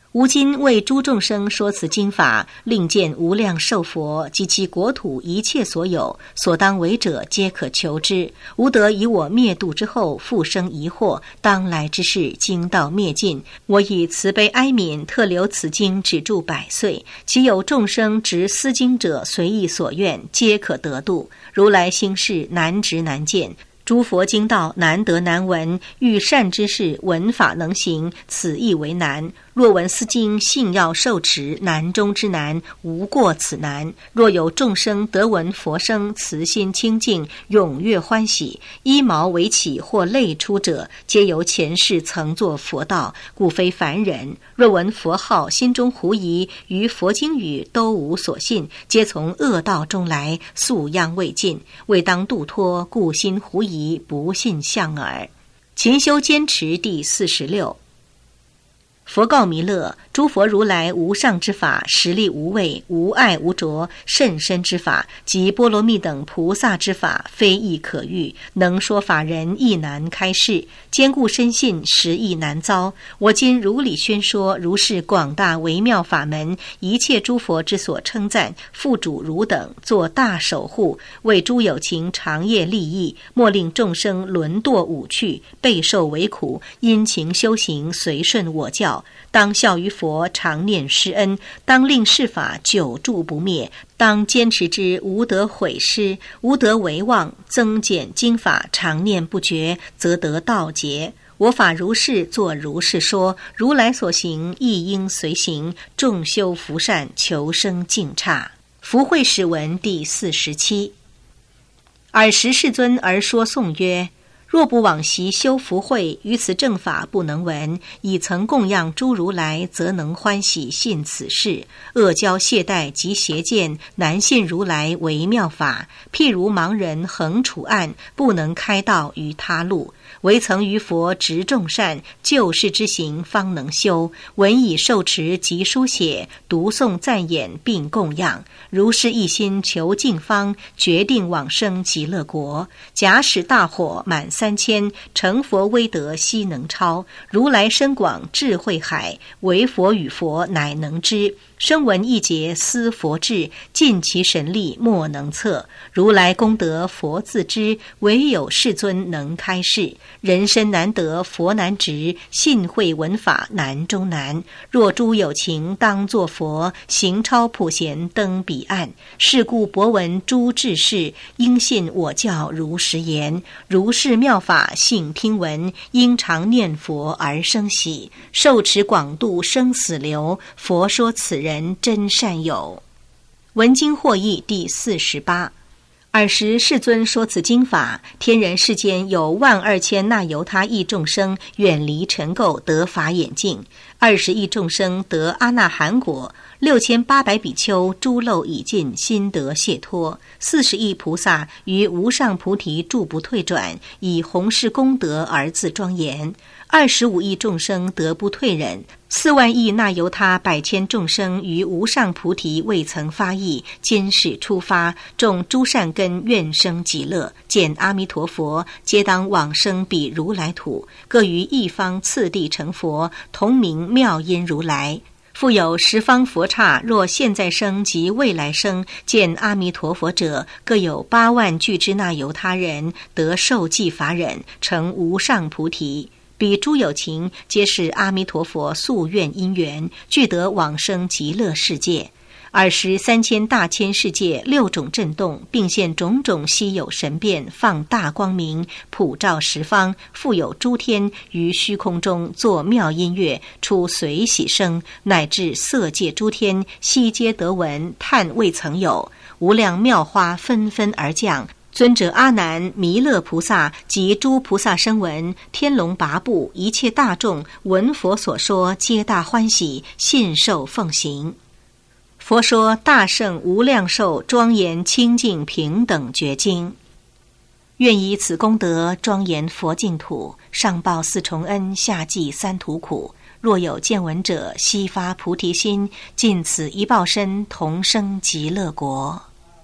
吾今为诸众生说此经法，令见无量寿佛及其国土一切所有所当为者，皆可求之。吾得以我灭度之后，复生疑惑，当来之事经道灭尽，我以慈悲哀悯，特留此经止住百岁。其有众生执思经者，随意所愿，皆可得度。如来心事难执难见。诸佛经道难得难闻，欲善之事闻法能行，此亦为难。若闻斯经，信要受持，难中之难，无过此难。若有众生得闻佛声，慈心清净，踊跃欢喜，衣毛为起或泪出者，皆由前世曾作佛道，故非凡人。若闻佛号，心中狐疑，于佛经语都无所信，皆从恶道中来，素殃未尽，未当度脱，故心狐疑，不信相耳。勤修坚持第四十六。佛告弥勒：诸佛如来无上之法，实力无畏，无碍无着，甚深之法，及波罗蜜等菩萨之法，非易可遇，能说法人亦难开示，坚固深信，实亦难遭。我今如理宣说，如是广大微妙法门，一切诸佛之所称赞，复主汝等做大守护，为诸有情长夜利益，莫令众生沦堕五趣，备受为苦，殷勤修行，随顺我教。当效于佛，常念施恩，当令是法久住不灭，当坚持之，无得毁失，无得为忘，增减经法，常念不绝，则得道劫。我法如是作，如是说，如来所行亦应随行，众修福善，求生净刹。福慧史文第四十七。尔时世尊而说颂曰：若不往习修福慧，于此正法不能闻。已曾供养诸如来，则能欢喜信此事。恶交懈怠及邪见，难信如来为妙法。譬如盲人横处暗，不能开道于他路。唯曾于佛执众善，救世之行方能修。闻以受持及书写，读诵赞演并供养。如是一心求净方，决定往生极乐国。假使大火满三千，成佛威德悉能超。如来深广智慧海，唯佛与佛乃能知。声闻一劫思佛智，尽其神力莫能测。如来功德佛自知，唯有世尊能开示。人身难得佛难值，信会闻法难中难。若诸有情当作佛，行超普贤登彼岸。是故博闻诸智士，应信我教如实言。如是妙法信听闻，应常念佛而生喜。受持广度生死流，佛说此人真善友。文经获益第四十八。尔时世尊说此经法，天人世间有万二千那由他亿众生，远离尘垢，得法眼净；二十亿众生得阿那含果；六千八百比丘诸漏已尽，心得解脱；四十亿菩萨于无上菩提住不退转，以弘誓功德而自庄严；二十五亿众生得不退忍；四万亿那由他百千众生于无上菩提未曾发意，今始出发，种诸善根，愿生极乐，见阿弥陀佛，皆当往生彼如来土，各于一方次第成佛，同名妙音如来。复有十方佛刹，若现在生及未来生见阿弥陀佛者，各有八万俱之那由他人，得受记法忍，成无上菩提。彼诸有情，皆是阿弥陀佛夙愿因缘，俱得往生极乐世界。尔时三千大千世界六种震动，并现种种稀有神变，放大光明，普照十方。复有诸天于虚空中作妙音乐，出随喜声，乃至色界诸天悉皆得闻，叹未曾有。无量妙花纷纷而降。尊者阿难、弥勒菩萨及诸菩萨声闻、天龙八部一切大众闻佛所说，皆大欢喜，信受奉行。佛说大圣无量寿庄严清净平等觉经，愿以此功德庄严佛净土，上报四重恩，下济三途苦。若有见闻者，悉发菩提心，尽此一报身，同生极乐国。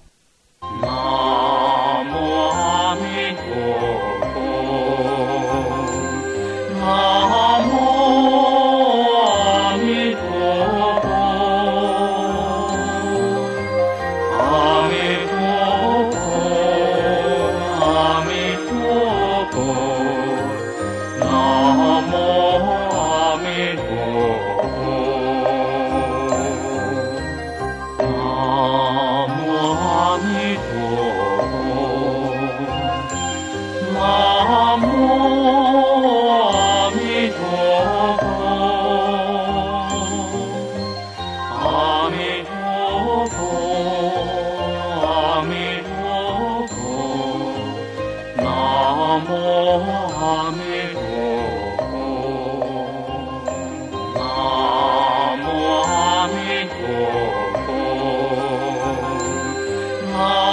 南无阿弥陀佛，南无阿弥陀佛。 南无阿弥陀佛，南无阿弥陀佛，南